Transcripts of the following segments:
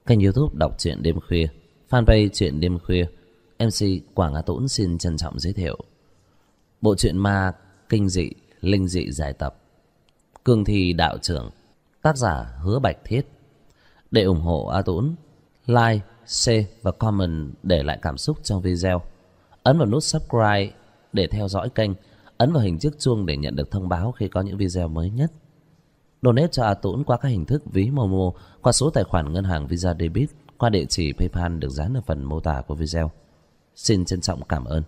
Kênh YouTube đọc truyện đêm khuya, fanpage truyện đêm khuya. MC Quảng Á Tũng xin trân trọng giới thiệu bộ truyện ma kinh dị, linh dị giải tập Cương Thi Đạo Trưởng, tác giả Hứa Bạch Thiết. Để ủng hộ A Tũng, like, share và comment để lại cảm xúc trong video. Ấn vào nút subscribe để theo dõi kênh. Ấn vào hình chiếc chuông để nhận được thông báo khi có những video mới nhất. Donate cho A Tũng qua các hình thức ví Momo, qua số tài khoản ngân hàng Visa Debit, qua địa chỉ PayPal được dán ở phần mô tả của video. Xin trân trọng cảm ơn.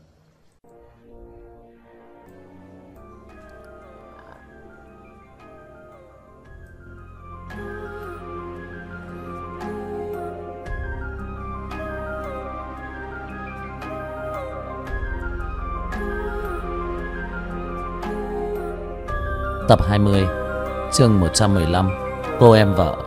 Tập 20, chương 115, cô em vợ.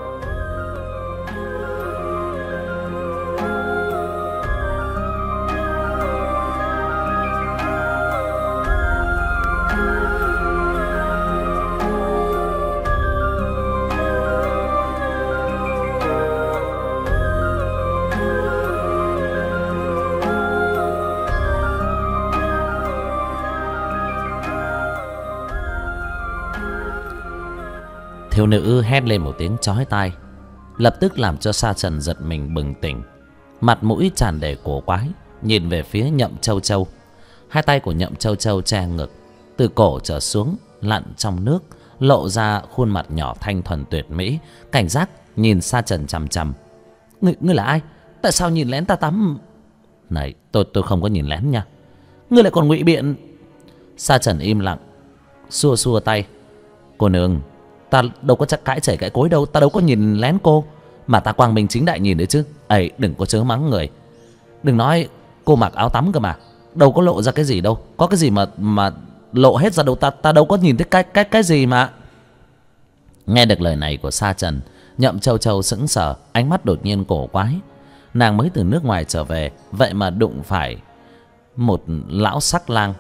Thiếu nữ hét lên một tiếng chói tai, lập tức làm cho Sa Trần giật mình bừng tỉnh, mặt mũi tràn đầy cổ quái, nhìn về phía Nhậm Châu Châu. Hai tay của Nhậm Châu Châu che ngực, từ cổ trở xuống lặn trong nước, lộ ra khuôn mặt nhỏ thanh thuần tuyệt mỹ, cảnh giác nhìn Sa Trần chằm chằm. Ngươi là ai? Tại sao nhìn lén ta tắm? Này, tôi không có nhìn lén nha. Ngươi lại còn ngụy biện. Sa Trần im lặng, xua xua tay. Cô nương, ta đâu có chắc cãi chảy cãi cối đâu, ta đâu có nhìn lén cô, mà ta quang minh chính đại nhìn đấy chứ. Ấy, đừng có chớ mắng người. Đừng nói cô mặc áo tắm cơ mà, đâu có lộ ra cái gì đâu, có cái gì mà lộ hết ra đâu, ta đâu có nhìn thấy cái gì mà. Nghe được lời này của Sa Trần, Nhậm Châu Châu sững sờ, ánh mắt đột nhiên cổ quái. Nàng mới từ nước ngoài trở về, vậy mà đụng phải một lão sắc lang.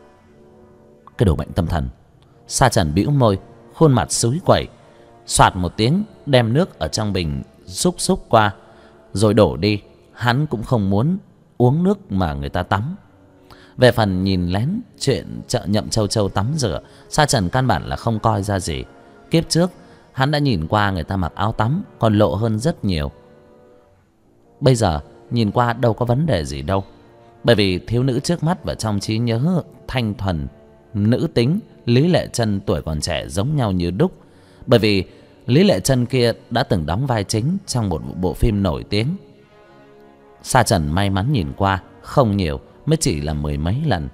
Cái đồ bệnh tâm thần. Sa Trần bĩu môi, khuôn mặt xúi quẩy, xoạt một tiếng đem nước ở trong bình xúc qua rồi đổ đi. Hắn cũng không muốn uống nước mà người ta tắm. Về phần nhìn lén chuyện chợ Nhậm Châu Châu tắm rửa, Sa Trần căn bản là không coi ra gì. Kiếp trước hắn đã nhìn qua người ta mặc áo tắm còn lộ hơn rất nhiều. Bây giờ nhìn qua đâu có vấn đề gì đâu, bởi vì thiếu nữ trước mắt và trong trí nhớ thanh thuần nữ tính Lý Lệ Trân tuổi còn trẻ giống nhau như đúc. Bởi vì Lý Lệ Trân kia đã từng đóng vai chính trong một bộ phim nổi tiếng. Sa Trần may mắn nhìn qua không nhiều, mới chỉ là mười mấy lần.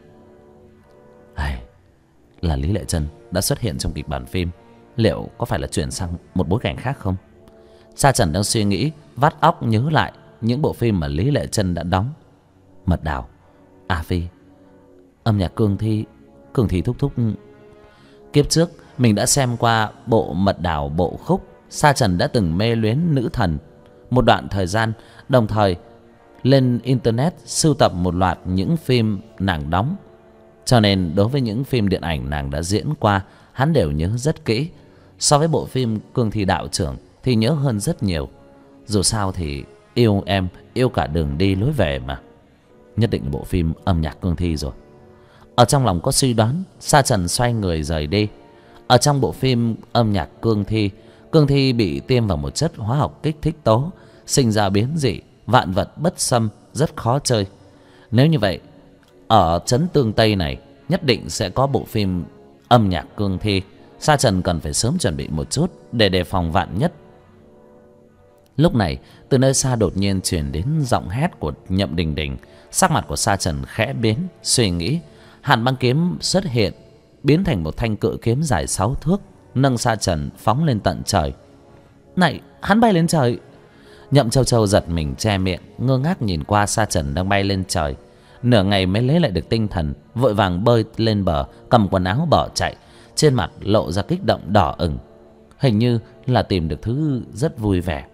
Là Lý Lệ Trân đã xuất hiện trong kịch bản phim, liệu có phải là chuyển sang một bối cảnh khác không? Sa Trần đang suy nghĩ, vắt óc nhớ lại những bộ phim mà Lý Lệ Trân đã đóng. Mật Đảo, A Phi, âm nhạc Cương Thi thúc thúc. Kiếp trước mình đã xem qua bộ Mật Đảo bộ khúc. Sa Trần đã từng mê luyến nữ thần một đoạn thời gian, đồng thời lên internet sưu tập một loạt những phim nàng đóng. Cho nên đối với những phim điện ảnh nàng đã diễn qua, hắn đều nhớ rất kỹ. So với bộ phim Cương Thi Đạo Trưởng thì nhớ hơn rất nhiều. Dù sao thì yêu em, yêu cả đường đi lối về mà. Nhất định bộ phim âm nhạc Cương Thi rồi. Ở trong lòng có suy đoán, Sa Trần xoay người rời đi. Ở trong bộ phim âm nhạc Cương Thi bị tiêm vào một chất hóa học kích thích tố, sinh ra biến dị, vạn vật bất xâm, rất khó chơi. Nếu như vậy, ở trấn Tương Tây này nhất định sẽ có bộ phim âm nhạc Cương Thi. Sa Trần cần phải sớm chuẩn bị một chút để đề phòng vạn nhất. Lúc này, từ nơi xa đột nhiên truyền đến giọng hét của Nhậm Đình Đình. Sắc mặt của Sa Trần khẽ biến, suy nghĩ. Hàn băng kiếm xuất hiện, biến thành một thanh cự kiếm dài 6 thước, nâng Sa Trần phóng lên tận trời. Này, hắn bay lên trời. Nhậm Châu Châu giật mình che miệng, ngơ ngác nhìn qua Sa Trần đang bay lên trời. Nửa ngày mới lấy lại được tinh thần, vội vàng bơi lên bờ, cầm quần áo bỏ chạy, trên mặt lộ ra kích động đỏ ửng, hình như là tìm được thứ rất vui vẻ.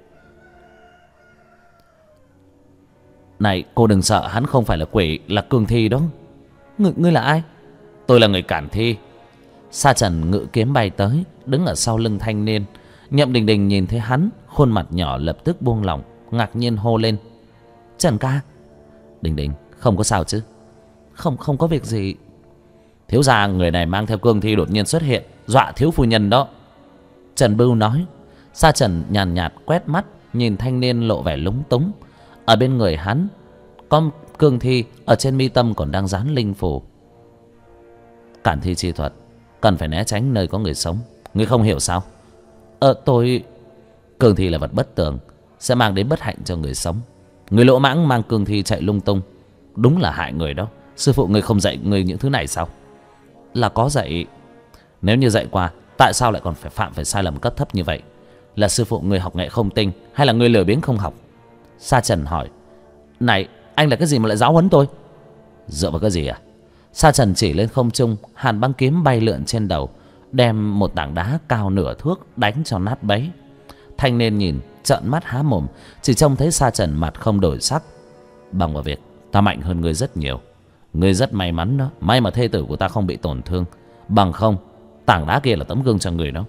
Này, cô đừng sợ, hắn không phải là quỷ, là Cương Thi đó. Ngươi là ai? Tôi là người Cản Thi. Sa Trần ngự kiếm bay tới, đứng ở sau lưng thanh niên. Nhậm Đình Đình nhìn thấy hắn, khuôn mặt nhỏ lập tức buông lỏng, ngạc nhiên hô lên: Trần ca. Đình Đình: Không có sao chứ? Không có việc gì. Thiếu gia người này mang theo cương thi đột nhiên xuất hiện, dọa thiếu phu nhân đó. Trần Bưu nói. Sa Trần nhàn nhạt quét mắt nhìn thanh niên lộ vẻ lúng túng. Ở bên người hắn có cương thi, ở trên mi tâm còn đang dán linh phù. Cản thi chi thuật cần phải né tránh nơi có người sống. Ngươi không hiểu sao? Tôi... Cương thi là vật bất tường, sẽ mang đến bất hạnh cho người sống. Người lỗ mãng mang cương thi chạy lung tung, đúng là hại người đó. Sư phụ ngươi không dạy ngươi những thứ này sao? Là có dạy. Nếu như dạy qua, tại sao lại còn phải phạm phải sai lầm cấp thấp như vậy? Là sư phụ ngươi học nghệ không tinh, hay là ngươi lười biếng không học? Sa Trần hỏi. Này, anh là cái gì mà lại giáo huấn tôi? Dựa vào cái gì à? Sa Trần chỉ lên không trung, hàn băng kiếm bay lượn trên đầu, đem một tảng đá cao nửa thước đánh cho nát bấy. Thanh niên nhìn trợn mắt há mồm, chỉ trông thấy Sa Trần mặt không đổi sắc. Bằng vào việc ta mạnh hơn ngươi rất nhiều. Ngươi rất may mắn đó, may mà thê tử của ta không bị tổn thương. Bằng không, tảng đá kia là tấm gương cho người đó.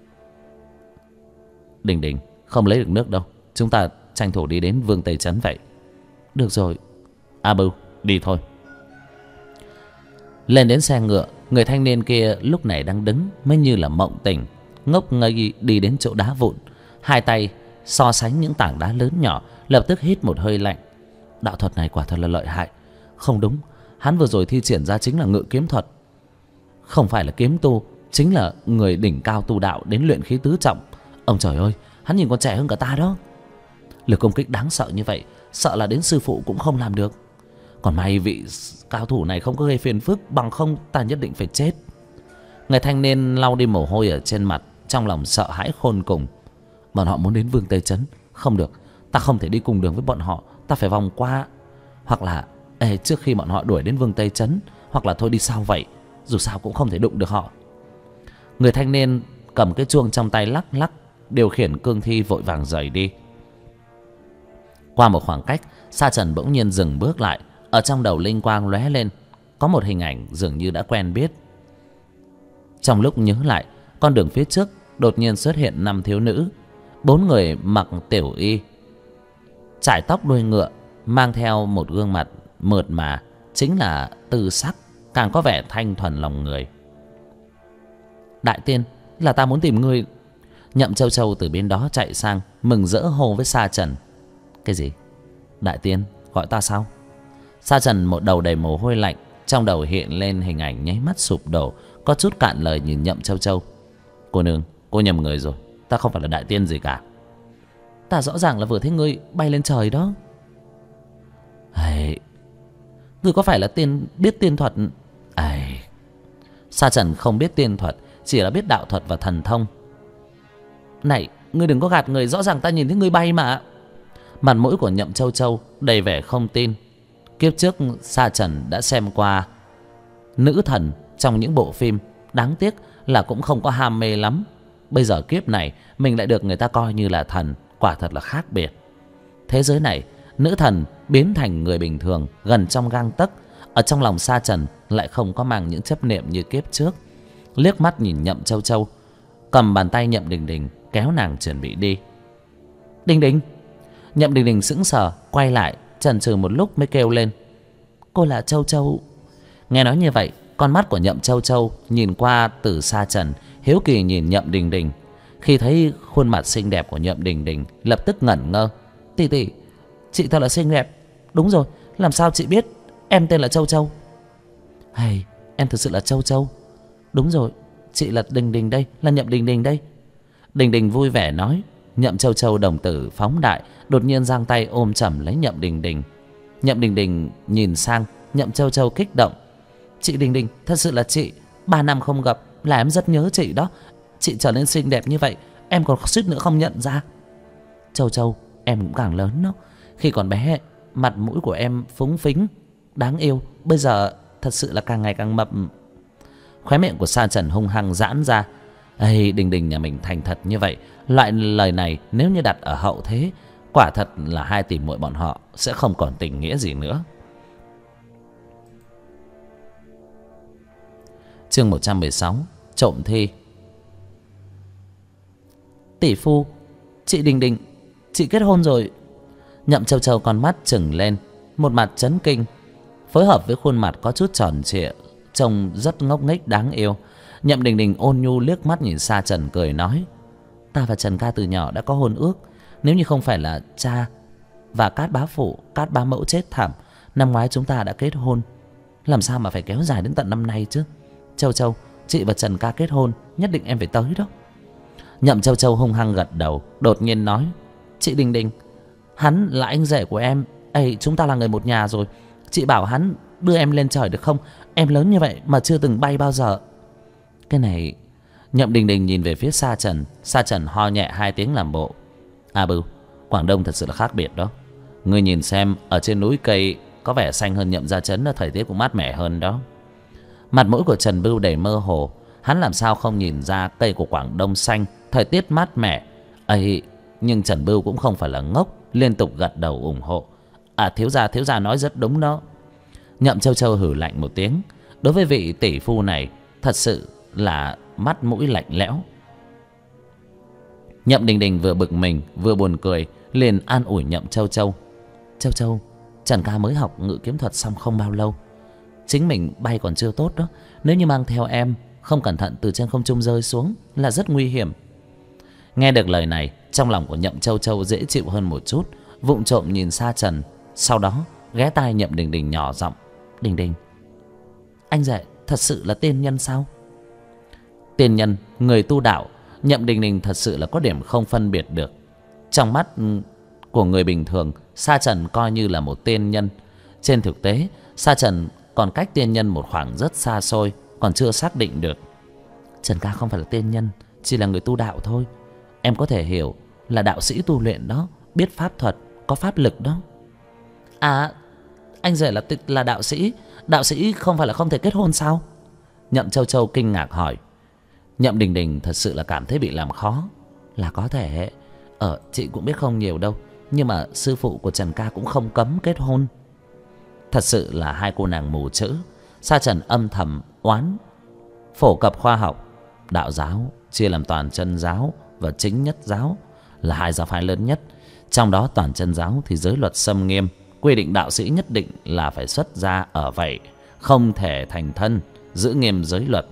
Đình Đình: Không lấy được nước đâu, chúng ta tranh thủ đi đến Vương Tây Trấn vậy. Được rồi. A Bưu, đi thôi. Lên đến xe ngựa, người thanh niên kia lúc này đang đứng mới như là mộng tỉnh, ngốc nghếch đi đến chỗ đá vụn, hai tay so sánh những tảng đá lớn nhỏ, lập tức hít một hơi lạnh. Đạo thuật này quả thật là lợi hại. Không đúng, hắn vừa rồi thi triển ra chính là ngự kiếm thuật, không phải là kiếm tu, chính là người đỉnh cao tu đạo đến luyện khí tứ trọng. Ông trời ơi, hắn nhìn còn trẻ hơn cả ta đó. Lực công kích đáng sợ như vậy, sợ là đến sư phụ cũng không làm được. Còn may vị cao thủ này không có gây phiền phức, bằng không ta nhất định phải chết. Người thanh niên lau đi mồ hôi ở trên mặt, trong lòng sợ hãi khôn cùng. Bọn họ muốn đến Vương Tây Trấn. Không được, ta không thể đi cùng đường với bọn họ, ta phải vòng qua. Hoặc là trước khi bọn họ đuổi đến Vương Tây Trấn, hoặc là thôi đi sau vậy, dù sao cũng không thể đụng được họ. Người thanh niên cầm cái chuông trong tay lắc lắc, điều khiển cương thi vội vàng rời đi. Qua một khoảng cách, Sa Trần bỗng nhiên dừng bước lại. Ở trong đầu linh quang lóe lên, có một hình ảnh dường như đã quen biết. Trong lúc nhớ lại, con đường phía trước đột nhiên xuất hiện 5 thiếu nữ. 4 người mặc tiểu y, trải tóc đuôi ngựa, mang theo một gương mặt mượt mà, chính là Tư Sắc, càng có vẻ thanh thuần lòng người. Đại tiên, là ta muốn tìm ngươi. Nhậm Châu Châu từ bên đó chạy sang, mừng rỡ hô với Sa Trần. Cái gì? Đại tiên gọi ta sao? Sa Trần một đầu đầy mồ hôi lạnh, trong đầu hiện lên hình ảnh nháy mắt sụp đổ, có chút cạn lời nhìn Nhậm Châu Châu. Cô nương, cô nhầm người rồi, ta không phải là đại tiên gì cả. Ta rõ ràng là vừa thấy ngươi bay lên trời đó. Ngươi có phải là biết tiên thuật? Sa Trần không biết tiên thuật, chỉ là biết đạo thuật và thần thông. Này, ngươi đừng có gạt người, rõ ràng ta nhìn thấy ngươi bay mà. Mặt mũi của Nhậm Châu Châu đầy vẻ không tin. Kiếp trước Sa Trần đã xem qua nữ thần trong những bộ phim, đáng tiếc là cũng không có ham mê lắm. Bây giờ kiếp này mình lại được người ta coi như là thần, quả thật là khác biệt. Thế giới này, nữ thần biến thành người bình thường gần trong gang tấc. Ở trong lòng Sa Trần lại không có mang những chấp niệm như kiếp trước. Liếc mắt nhìn Nhậm Châu Châu, cầm bàn tay Nhậm Đình Đình kéo nàng chuẩn bị đi. Đình Đình. Nhậm Đình Đình sững sờ quay lại, chần chừ một lúc mới kêu lên. Cô là Châu Châu. Nghe nói như vậy, con mắt của Nhậm Châu Châu nhìn qua từ Sa Trần, hiếu kỳ nhìn Nhậm Đình Đình. Khi thấy khuôn mặt xinh đẹp của Nhậm Đình Đình, lập tức ngẩn ngơ. Tỷ tỷ, chị thật là xinh đẹp. Đúng rồi, làm sao chị biết em tên là Châu Châu? Em thực sự là Châu Châu. Đúng rồi, chị là Đình Đình đây, là Nhậm Đình Đình đây. Đình Đình vui vẻ nói. Nhậm Châu Châu đồng tử phóng đại, đột nhiên giang tay ôm chầm lấy Nhậm Đình Đình. Nhậm Đình Đình nhìn sang Nhậm Châu Châu kích động. Chị Đình Đình, thật sự là chị. 3 năm không gặp là em rất nhớ chị đó. Chị trở nên xinh đẹp như vậy, em còn suýt nữa không nhận ra. Châu Châu, em cũng càng lớn đó. Khi còn bé, mặt mũi của em phúng phính, đáng yêu. Bây giờ thật sự là càng ngày càng mập. Khóe miệng của Sa Trần hung hăng giãn ra. Đình Đình nhà mình thành thật như vậy, loại lời này nếu như đặt ở hậu thế, quả thật là hai tỷ muội bọn họ sẽ không còn tình nghĩa gì nữa. Chương 116, trộm thi. Tỷ phu, chị Đình Đình, chị kết hôn rồi. Nhậm Châu Châu con mắt trừng lên, một mặt chấn kinh, phối hợp với khuôn mặt có chút tròn trịa, trông rất ngốc nghếch đáng yêu. Nhậm Đình Đình ôn nhu liếc mắt nhìn Sa Trần cười nói: ta và Trần ca từ nhỏ đã có hôn ước. Nếu như không phải là cha và Cát bá phụ, Cát bá mẫu chết thảm, năm ngoái chúng ta đã kết hôn. Làm sao mà phải kéo dài đến tận năm nay chứ? Châu Châu, chị và Trần ca kết hôn, nhất định em phải tới đó. Nhậm Châu Châu hung hăng gật đầu, đột nhiên nói: chị Đình Đình, hắn là anh rể của em. Ây, chúng ta là người một nhà rồi. Chị bảo hắn đưa em lên trời được không? Em lớn như vậy mà chưa từng bay bao giờ. Cái này... Nhậm Đình Đình nhìn về phía Sa Trần. Sa Trần ho nhẹ hai tiếng làm bộ: à bưu, Quảng Đông thật sự là khác biệt đó. Ngươi nhìn xem, ở trên núi cây có vẻ xanh hơn Nhậm Gia Trấn, là thời tiết cũng mát mẻ hơn đó. Mặt mũi của Trần Bưu đầy mơ hồ. Hắn làm sao không nhìn ra cây của Quảng Đông xanh, thời tiết mát mẻ ấy. Nhưng Trần Bưu cũng không phải là ngốc, liên tục gật đầu ủng hộ: à, thiếu gia nói rất đúng đó. Nhậm Châu Châu hử lạnh một tiếng. Đối với vị tỷ phu này thật sự là mắt mũi lạnh lẽo. Nhậm Đình Đình vừa bực mình vừa buồn cười, liền an ủi Nhậm Châu Châu: Châu Châu, Trần ca mới học ngự kiếm thuật xong không bao lâu, chính mình bay còn chưa tốt đó. Nếu như mang theo em, không cẩn thận từ trên không trung rơi xuống là rất nguy hiểm. Nghe được lời này, trong lòng của Nhậm Châu Châu dễ chịu hơn một chút, vụng trộm nhìn Sa Trần. Sau đó ghé tai Nhậm Đình Đình nhỏ giọng: Đình Đình, anh rể thật sự là tiên nhân sao? Tiên nhân, người tu đạo, Nhậm Đình Đình thật sự là có điểm không phân biệt được. Trong mắt của người bình thường, Sa Trần coi như là một tiên nhân. Trên thực tế, Sa Trần còn cách tiên nhân một khoảng rất xa xôi, còn chưa xác định được. Trần ca không phải là tiên nhân, chỉ là người tu đạo thôi. Em có thể hiểu là đạo sĩ tu luyện đó, biết pháp thuật, có pháp lực đó. À, anh rể là đạo sĩ. Đạo sĩ không phải là không thể kết hôn sao? Nhậm Châu Châu kinh ngạc hỏi. Nhậm Đình Đình thật sự là cảm thấy bị làm khó. Là có thể. Chị cũng biết không nhiều đâu, nhưng mà sư phụ của Trần ca cũng không cấm kết hôn. Thật sự là hai cô nàng mù chữ. Sa Trần âm thầm oán. Phổ cập khoa học, đạo giáo chia làm toàn chân giáo và chính nhất giáo, là hai giáo phái lớn nhất. Trong đó toàn chân giáo thì giới luật xâm nghiêm, quy định đạo sĩ nhất định là phải xuất gia ở vậy, không thể thành thân, giữ nghiêm giới luật.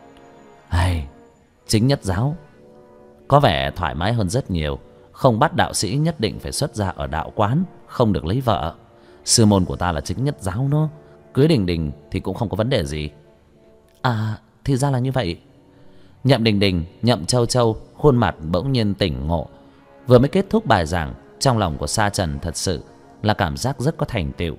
Chính nhất giáo có vẻ thoải mái hơn rất nhiều, không bắt đạo sĩ nhất định phải xuất gia ở đạo quán, không được lấy vợ. Sư môn của ta là chính nhất giáo đó, cưới Đình Đình thì cũng không có vấn đề gì. À, thì ra là như vậy. Nhậm Đình Đình, Nhậm Châu Châu khuôn mặt bỗng nhiên tỉnh ngộ. Vừa mới kết thúc bài giảng, trong lòng của Sa Trần thật sự là cảm giác rất có thành tựu.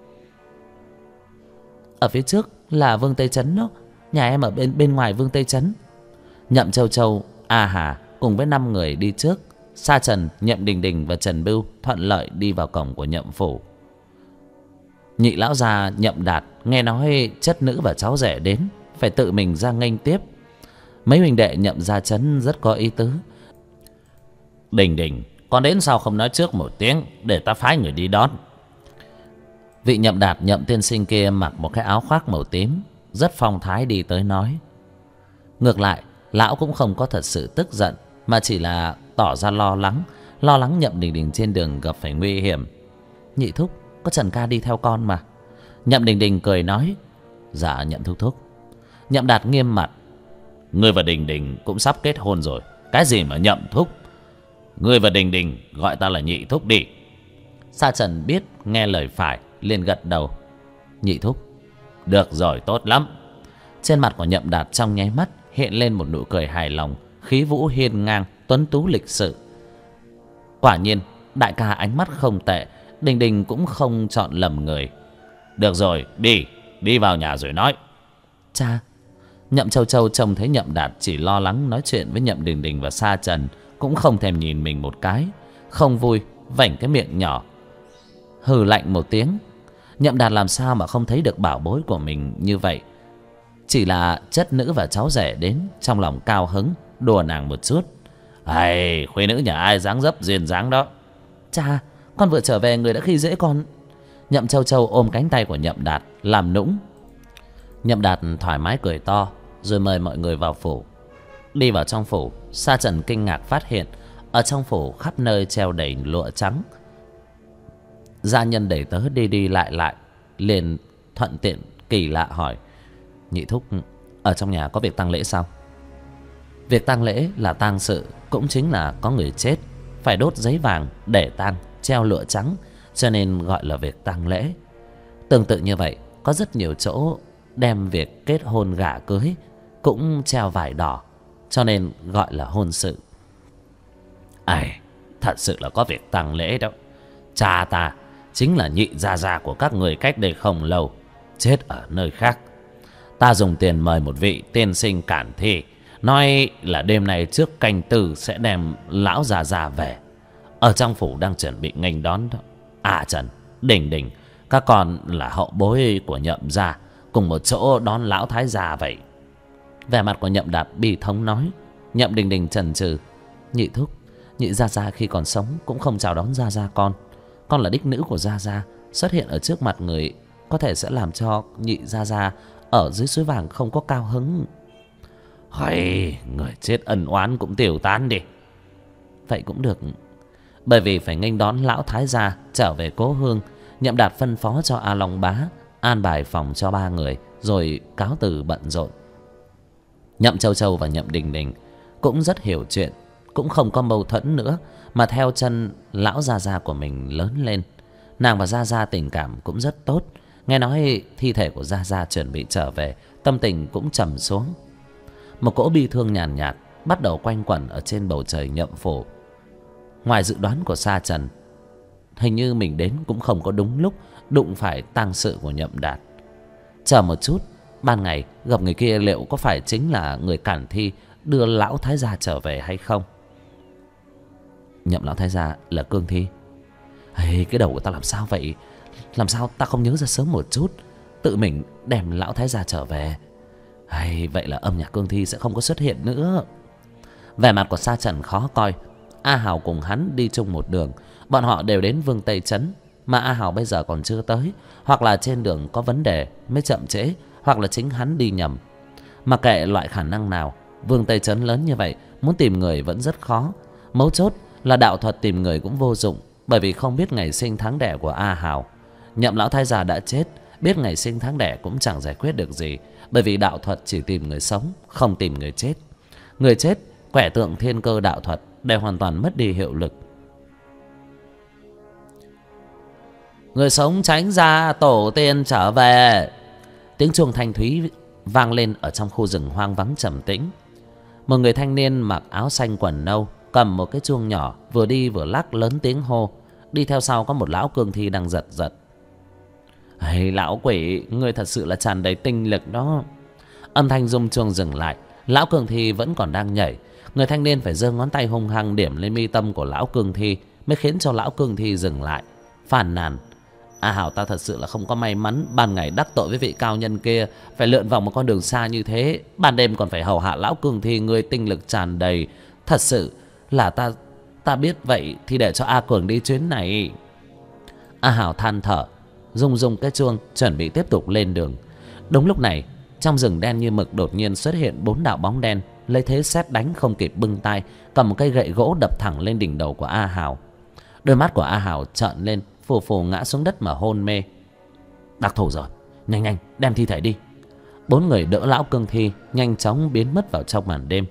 Ở phía trước là Vương Tây Trấn đó, nhà em ở bên ngoài Vương Tây Trấn. Nhậm Châu Châu, A Hà cùng với 5 người đi trước. Sa Trần, Nhậm Đình Đình và Trần Bưu thuận lợi đi vào cổng của Nhậm phủ. Nhị lão già Nhậm Đạt nghe nói chất nữ và cháu rể đến, phải tự mình ra nghênh tiếp. Mấy huynh đệ Nhậm Gia Trấn rất có ý tứ. Đình Đình, con đến sao không nói trước một tiếng, để ta phái người đi đón. Vị Nhậm Đạt Nhậm tiên sinh kia mặc một cái áo khoác màu tím, rất phong thái đi tới nói. Ngược lại, lão cũng không có thật sự tức giận, mà chỉ là tỏ ra lo lắng Nhậm Đình Đình trên đường gặp phải nguy hiểm. Nhị thúc, có Trần ca đi theo con mà. Nhậm Đình Đình cười nói. Dạ Nhậm thúc thúc. Nhậm Đạt nghiêm mặt. Ngươi và Đình Đình cũng sắp kết hôn rồi, cái gì mà Nhậm thúc? Ngươi và Đình Đình gọi ta là nhị thúc đi. Sa Trần biết nghe lời phải, liền gật đầu. Nhị thúc. Được rồi, tốt lắm. Trên mặt của Nhậm Đạt trong nháy mắt hiện lên một nụ cười hài lòng, khí vũ hiên ngang, tuấn tú lịch sự. Quả nhiên đại ca ánh mắt không tệ, Đình Đình cũng không chọn lầm người. Được rồi, đi vào nhà rồi nói. Cha. Nhậm Châu Châu trông thấy Nhậm Đạt chỉ lo lắng nói chuyện với Nhậm Đình Đình và Sa Trần, cũng không thèm nhìn mình một cái, không vui vảnh cái miệng nhỏ, hừ lạnh một tiếng. Nhậm Đạt làm sao mà không thấy được bảo bối của mình như vậy. Chỉ là chất nữ và cháu rể đến, trong lòng cao hứng, đùa nàng một chút. Khuê nữ nhà ai dáng dấp duyên dáng đó. Cha, con vừa trở về người đã khi dễ con. Nhậm Châu Châu ôm cánh tay của Nhậm Đạt làm nũng. Nhậm Đạt thoải mái cười to, rồi mời mọi người vào phủ. Đi vào trong phủ, Sa Trần kinh ngạc phát hiện ở trong phủ khắp nơi treo đầy lụa trắng. Gia nhân đẩy tớ đi đi lại lại, liền thuận tiện kỳ lạ hỏi: nhị thúc, ở trong nhà có việc tang lễ sao? Việc tang lễ là tang sự, cũng chính là có người chết, phải đốt giấy vàng để tang, treo lụa trắng, cho nên gọi là việc tang lễ. Tương tự như vậy, có rất nhiều chỗ đem việc kết hôn gả cưới cũng treo vải đỏ, cho nên gọi là hôn sự. Ai, thật sự là có việc tang lễ đó. Cha ta chính là nhị gia gia của các người cách đây không lâu, chết ở nơi khác. Ta dùng tiền mời một vị tiên sinh cản thi, nói là đêm nay trước canh tư sẽ đem lão già già về. Ở trong phủ đang chuẩn bị nghênh đón đó. À Trần, Đình Đình, các con là hậu bối của Nhậm gia, cùng một chỗ đón lão thái già vậy. Vẻ mặt của Nhậm Đạt bi thống nói. Nhậm Đình Đình chần chừ: nhị thúc, nhị gia gia khi còn sống cũng không chào đón gia gia con. Con là đích nữ của gia gia, xuất hiện ở trước mặt người có thể sẽ làm cho nhị gia gia ở dưới suối vàng không có cao hứng. Hay, người chết ân oán cũng tiêu tán đi. Vậy cũng được. Bởi vì phải nghênh đón lão thái gia trở về cố hương, Nhậm Đạt phân phó cho A Long Bá an bài phòng cho 3 người, rồi cáo từ bận rộn. Nhậm Châu Châu và Nhậm Đình Đình cũng rất hiểu chuyện, cũng không có mâu thuẫn nữa, mà theo chân lão gia gia của mình lớn lên. Nàng và gia gia tình cảm cũng rất tốt. Nghe nói thi thể của gia gia chuẩn bị trở về, tâm tình cũng trầm xuống. Một cỗ bi thương nhàn nhạt bắt đầu quanh quẩn ở trên bầu trời Nhậm phủ. Ngoài dự đoán của Sa Trần, hình như mình đến cũng không có đúng lúc đụng phải tang sự của Nhậm Đạt. Chờ một chút, ban ngày gặp người kia liệu có phải chính là người cản thi đưa lão thái gia trở về hay không? Nhậm lão thái gia là cương thi. Hey, cái đầu của ta làm sao vậy? Làm sao ta không nhớ ra sớm một chút, tự mình đem lão thái gia trở về? Hay vậy là âm nhạc cương thi sẽ không có xuất hiện nữa. Vẻ mặt của Sa Trần khó coi. A Hào cùng hắn đi chung một đường, bọn họ đều đến Vương Tây Trấn, mà A Hào bây giờ còn chưa tới, hoặc là trên đường có vấn đề mới chậm trễ, hoặc là chính hắn đi nhầm. Mà kệ loại khả năng nào, Vương Tây Trấn lớn như vậy, muốn tìm người vẫn rất khó. Mấu chốt là đạo thuật tìm người cũng vô dụng, bởi vì không biết ngày sinh tháng đẻ của A Hào. Nhậm lão thái gia đã chết, biết ngày sinh tháng đẻ cũng chẳng giải quyết được gì, bởi vì đạo thuật chỉ tìm người sống, không tìm người chết. Người chết, quẻ tượng thiên cơ đạo thuật đều hoàn toàn mất đi hiệu lực. Người sống tránh ra, tổ tiên trở về. Tiếng chuông thanh thúy vang lên ở trong khu rừng hoang vắng trầm tĩnh. Một người thanh niên mặc áo xanh quần nâu, cầm một cái chuông nhỏ, vừa đi vừa lắc lớn tiếng hô. Đi theo sau có một lão cương thi đang giật giật. Hey, lão quỷ, ngươi thật sự là tràn đầy tinh lực đó. Âm thanh rung chuông dừng lại, lão cương thi vẫn còn đang nhảy. Người thanh niên phải giơ ngón tay hung hăng điểm lên mi tâm của lão cương thi, mới khiến cho lão cương thi dừng lại, phàn nàn: A Hảo, ta thật sự là không có may mắn, ban ngày đắc tội với vị cao nhân kia, phải lượn vòng một con đường xa như thế, ban đêm còn phải hầu hạ lão cương thi, ngươi tinh lực tràn đầy. Thật sự là ta biết vậy thì để cho A Cường đi chuyến này. A Hảo than thở, rung rung cái chuông, chuẩn bị tiếp tục lên đường. Đúng lúc này, trong rừng đen như mực đột nhiên xuất hiện 4 đạo bóng đen, lấy thế sét đánh không kịp bưng tay, cầm một cây gậy gỗ đập thẳng lên đỉnh đầu của A Hảo. Đôi mắt của A Hảo trợn lên, phù phù ngã xuống đất mà hôn mê. Đắc thủ rồi, nhanh nhanh đem thi thể đi. 4 người đỡ lão cương thi nhanh chóng biến mất vào trong màn đêm.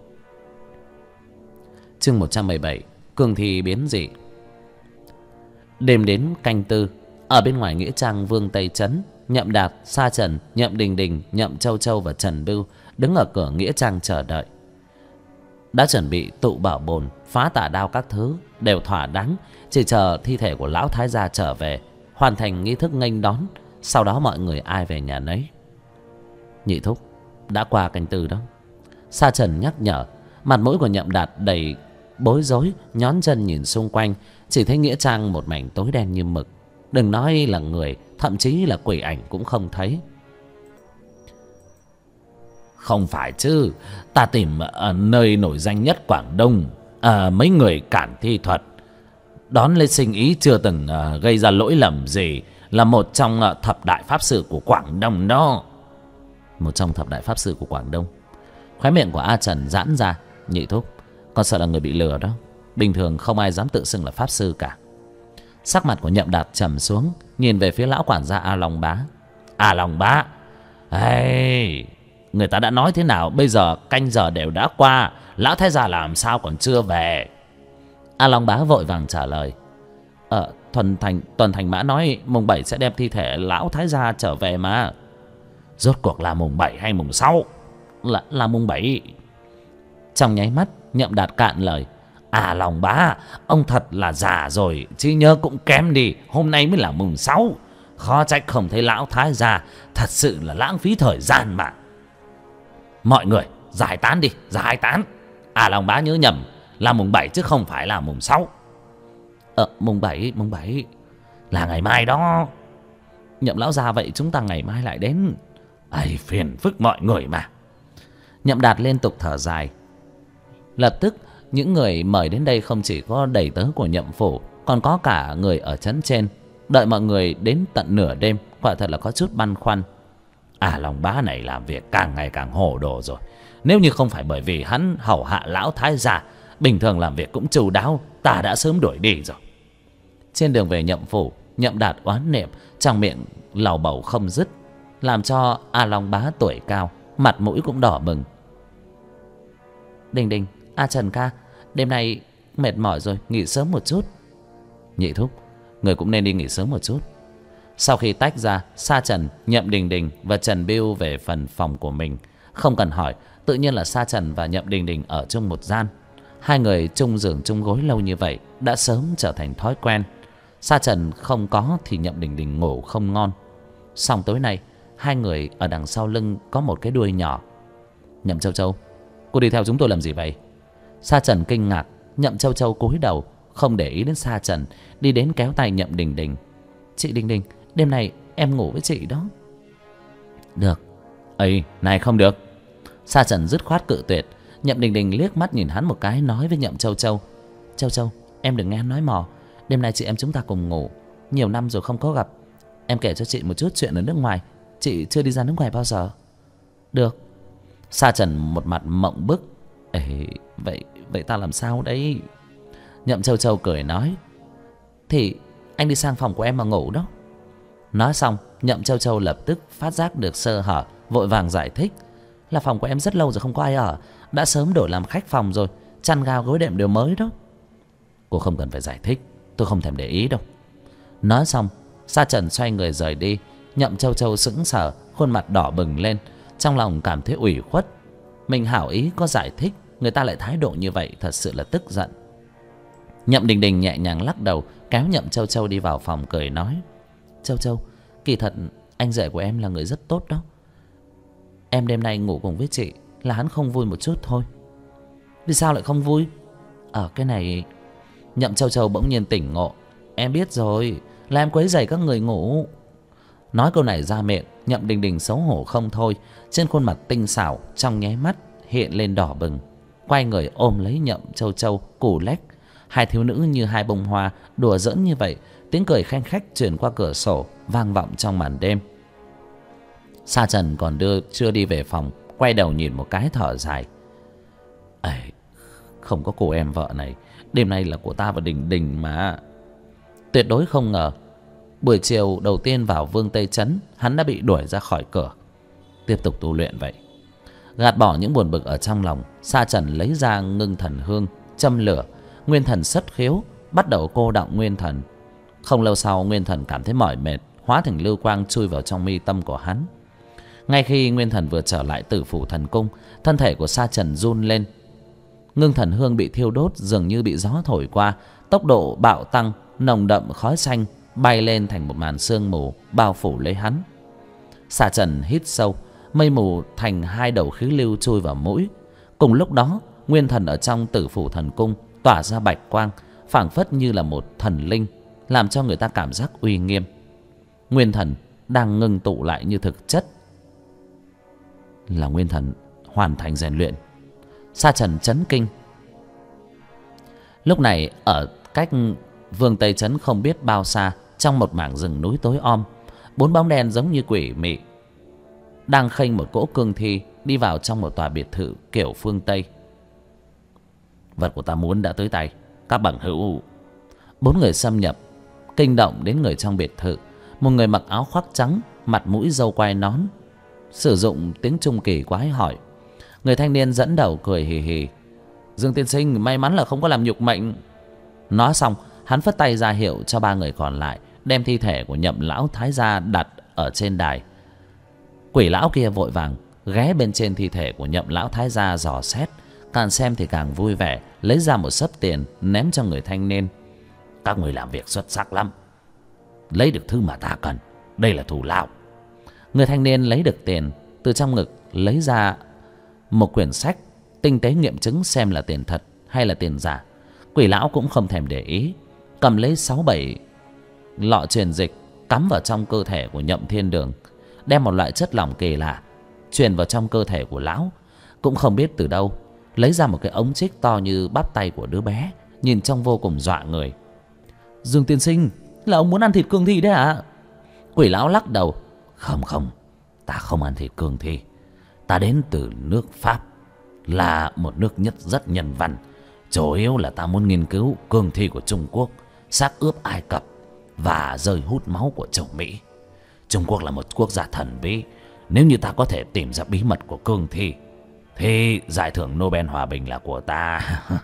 Chương 117, cương thi biến dị. Đêm đến canh tư, ở bên ngoài nghĩa trang Vương Tây Trấn, Nhậm Đạt, Sa Trần, Nhậm Đình Đình, Nhậm Châu Châu và Trần Bưu đứng ở cửa nghĩa trang chờ đợi. Đã chuẩn bị tụ bảo bồn, phá tà đao các thứ đều thỏa đáng, chỉ chờ thi thể của lão thái gia trở về, hoàn thành nghi thức nghênh đón. Sau đó mọi người ai về nhà nấy. Nhị thúc, đã qua canh tư đó. Sa Trần nhắc nhở. Mặt mũi của Nhậm Đạt đầy bối rối, nhón chân nhìn xung quanh, chỉ thấy nghĩa trang một mảnh tối đen như mực. Đừng nói là người, thậm chí là quỷ ảnh cũng không thấy. Không phải chứ, ta tìm ở nơi nổi danh nhất Quảng Đông, mấy người cản thi thuật đón lên sinh ý chưa từng gây ra lỗi lầm gì, là một trong thập đại pháp sư của Quảng Đông đó. Một trong thập đại pháp sư của Quảng Đông. Khóe miệng của A Trần giãn ra. Nhị thúc, con sợ là người bị lừa đó. Bình thường không ai dám tự xưng là pháp sư cả. Sắc mặt của Nhậm Đạt trầm xuống, nhìn về phía lão quản gia A Long Bá. A Long Bá, hey, người ta đã nói thế nào, bây giờ canh giờ đều đã qua, lão thái gia làm sao còn chưa về? A Long Bá vội vàng trả lời. Tuần Thành Mã nói mùng 7 sẽ đem thi thể lão thái gia trở về mà. Rốt cuộc là mùng 7 hay mùng 6? Là mùng 7. Trong nháy mắt Nhậm Đạt cạn lời. À Long Bá, ông thật là già rồi, trí nhớ cũng kém đi. Hôm nay mới là mùng 6, khó trách không thấy lão thái gia. Thật sự là lãng phí thời gian mà. Mọi người giải tán đi, giải tán. À Long Bá nhớ nhầm, là mùng 7 chứ không phải là mùng 6. Mùng 7 là ngày mai đó. Nhậm lão gia, vậy chúng ta ngày mai lại đến. Ai phiền phức mọi người mà. Nhậm Đạt liên tục thở dài. Lập tức những người mời đến đây không chỉ có đầy tớ của Nhậm phủ, còn có cả người ở trấn trên. Đợi mọi người đến tận nửa đêm, quả thật là có chút băn khoăn. À Long Bá này làm việc càng ngày càng hồ đồ rồi. Nếu như không phải bởi vì hắn hầu hạ lão thái gia, bình thường làm việc cũng chu đáo, ta đã sớm đuổi đi rồi. Trên đường về Nhậm phủ, Nhậm Đạt oán niệm, trong miệng lầu bầu không dứt, làm cho A Long Bá tuổi cao, mặt mũi cũng đỏ bừng. Đình Đình, A Trần ca, đêm nay mệt mỏi rồi, nghỉ sớm một chút. Nhị thúc, người cũng nên đi nghỉ sớm một chút. Sau khi tách ra, Sa Trần, Nhậm Đình Đình và Trần Bưu về phần phòng của mình. Không cần hỏi, tự nhiên là Sa Trần và Nhậm Đình Đình ở chung một gian. Hai người chung giường chung gối lâu như vậy đã sớm trở thành thói quen. Sa Trần không có thì Nhậm Đình Đình ngủ không ngon. Xong tối nay, hai người ở đằng sau lưng có một cái đuôi nhỏ. Nhậm Châu Châu, cô đi theo chúng tôi làm gì vậy? Sa Trần kinh ngạc. Nhậm Châu Châu cúi đầu, không để ý đến Sa Trần, đi đến kéo tay Nhậm Đình Đình. Chị Đình Đình, đêm nay em ngủ với chị đó. Được. Ấy, này không được. Sa Trần dứt khoát cự tuyệt. Nhậm Đình Đình liếc mắt nhìn hắn một cái, nói với Nhậm Châu Châu. Châu Châu, em đừng nghe hắn nói mò. Đêm nay chị em chúng ta cùng ngủ. Nhiều năm rồi không có gặp. Em kể cho chị một chút chuyện ở nước ngoài. Chị chưa đi ra nước ngoài bao giờ. Được. Sa Trần một mặt mộng bức. Ê, vậy ta làm sao đấy? Nhậm Châu Châu cười nói. Thì anh đi sang phòng của em mà ngủ đó. Nói xong, Nhậm Châu Châu lập tức phát giác được sơ hở, vội vàng giải thích. Là phòng của em rất lâu rồi không có ai ở, đã sớm đổi làm khách phòng rồi, chăn ga gối đệm đều mới đó. Cô không cần phải giải thích, tôi không thèm để ý đâu. Nói xong, Sa Trần xoay người rời đi. Nhậm Châu Châu sững sờ, khuôn mặt đỏ bừng lên, trong lòng cảm thấy ủy khuất. Mình hảo ý có giải thích, người ta lại thái độ như vậy, thật sự là tức giận. Nhậm Đình Đình nhẹ nhàng lắc đầu, kéo Nhậm Châu Châu đi vào phòng, cười nói. Châu Châu, kỳ thật anh rể của em là người rất tốt đó. Em đêm nay ngủ cùng với chị là hắn không vui một chút thôi. Vì sao lại không vui? Ở cái này... Nhậm Châu Châu bỗng nhiên tỉnh ngộ. Em biết rồi, là em quấy rầy các người ngủ. Nói câu này ra miệng, Nhậm Đình Đình xấu hổ không thôi. Trên khuôn mặt tinh xảo trong nháy mắt hiện lên đỏ bừng, quay người ôm lấy Nhậm Châu Châu cù lách. Hai thiếu nữ như hai bông hoa đùa giỡn như vậy. Tiếng cười khanh khách truyền qua cửa sổ, vang vọng trong màn đêm. Sa Trần còn chưa đi về phòng, quay đầu nhìn một cái thở dài. Không có cô em vợ này, đêm nay là của ta và Đình Đình mà. Tuyệt đối không ngờ, buổi chiều đầu tiên vào Vương Tây Trấn, hắn đã bị đuổi ra khỏi cửa. Tiếp tục tu luyện vậy. Gạt bỏ những buồn bực ở trong lòng, Sa Trần lấy ra ngưng thần hương, châm lửa. Nguyên thần xuất khiếu, bắt đầu cô đọng nguyên thần. Không lâu sau, nguyên thần cảm thấy mỏi mệt, hóa thành lưu quang chui vào trong mi tâm của hắn. Ngay khi nguyên thần vừa trở lại Tử Phủ Thần Cung, thân thể của Sa Trần run lên. Ngưng thần hương bị thiêu đốt dường như bị gió thổi qua, tốc độ bạo tăng, nồng đậm khói xanh bay lên thành một màn sương mù bao phủ lấy hắn. Sa Trần hít sâu, mây mù thành hai đầu khí lưu chui vào mũi. Cùng lúc đó, nguyên thần ở trong Tử Phủ Thần Cung tỏa ra bạch quang, phảng phất như là một thần linh, làm cho người ta cảm giác uy nghiêm. Nguyên thần đang ngưng tụ lại như thực chất là nguyên thần hoàn thành rèn luyện. Sa Trần chấn kinh. Lúc này ở cách Vương Tây Trấn không biết bao xa, trong một mảng rừng núi tối om, bốn bóng đen giống như quỷ mị đang khênh một cỗ cương thi đi vào trong một tòa biệt thự kiểu phương Tây. Vật của ta muốn đã tới tay, các bằng hữu. Bốn người xâm nhập kinh động đến người trong biệt thự. Một người mặc áo khoác trắng, mặt mũi râu quai nón, sử dụng tiếng Trung kỳ quái hỏi. Người thanh niên dẫn đầu cười hì hì. Dương tiên sinh may mắn là không có làm nhục mệnh. Nói xong hắn phất tay ra hiệu cho ba người còn lại đem thi thể của Nhậm lão thái gia đặt ở trên đài. Quỷ lão kia vội vàng ghé bên trên thi thể của Nhậm lão thái gia dò xét, càng xem thì càng vui vẻ, lấy ra một xấp tiền ném cho người thanh niên. Các người làm việc xuất sắc lắm, lấy được thứ mà ta cần, đây là thù lao. Người thanh niên lấy được tiền, từ trong ngực lấy ra một quyển sách, tinh tế nghiệm chứng xem là tiền thật hay là tiền giả. Quỷ lão cũng không thèm để ý, cầm lấy 6-7 lọ truyền dịch cắm vào trong cơ thể của Nhậm Thiên Đường, đem một loại chất lỏng kỳ lạ truyền vào trong cơ thể của lão. Cũng không biết từ đâu lấy ra một cái ống trích to như bắp tay của đứa bé, nhìn trông vô cùng dọa người. Dương tiên sinh, là ông muốn ăn thịt cương thi đấy à? Quỷ lão lắc đầu. Không, ta không ăn thịt cương thi. Ta đến từ nước Pháp, là một nước rất nhân văn. Chủ yếu là ta muốn nghiên cứu cương thi của Trung Quốc, xác ướp Ai Cập và rơi hút máu của châu Mỹ. Trung Quốc là một quốc gia thần bí. Nếu như ta có thể tìm ra bí mật của cương thi thì giải thưởng Nobel hòa bình là của ta.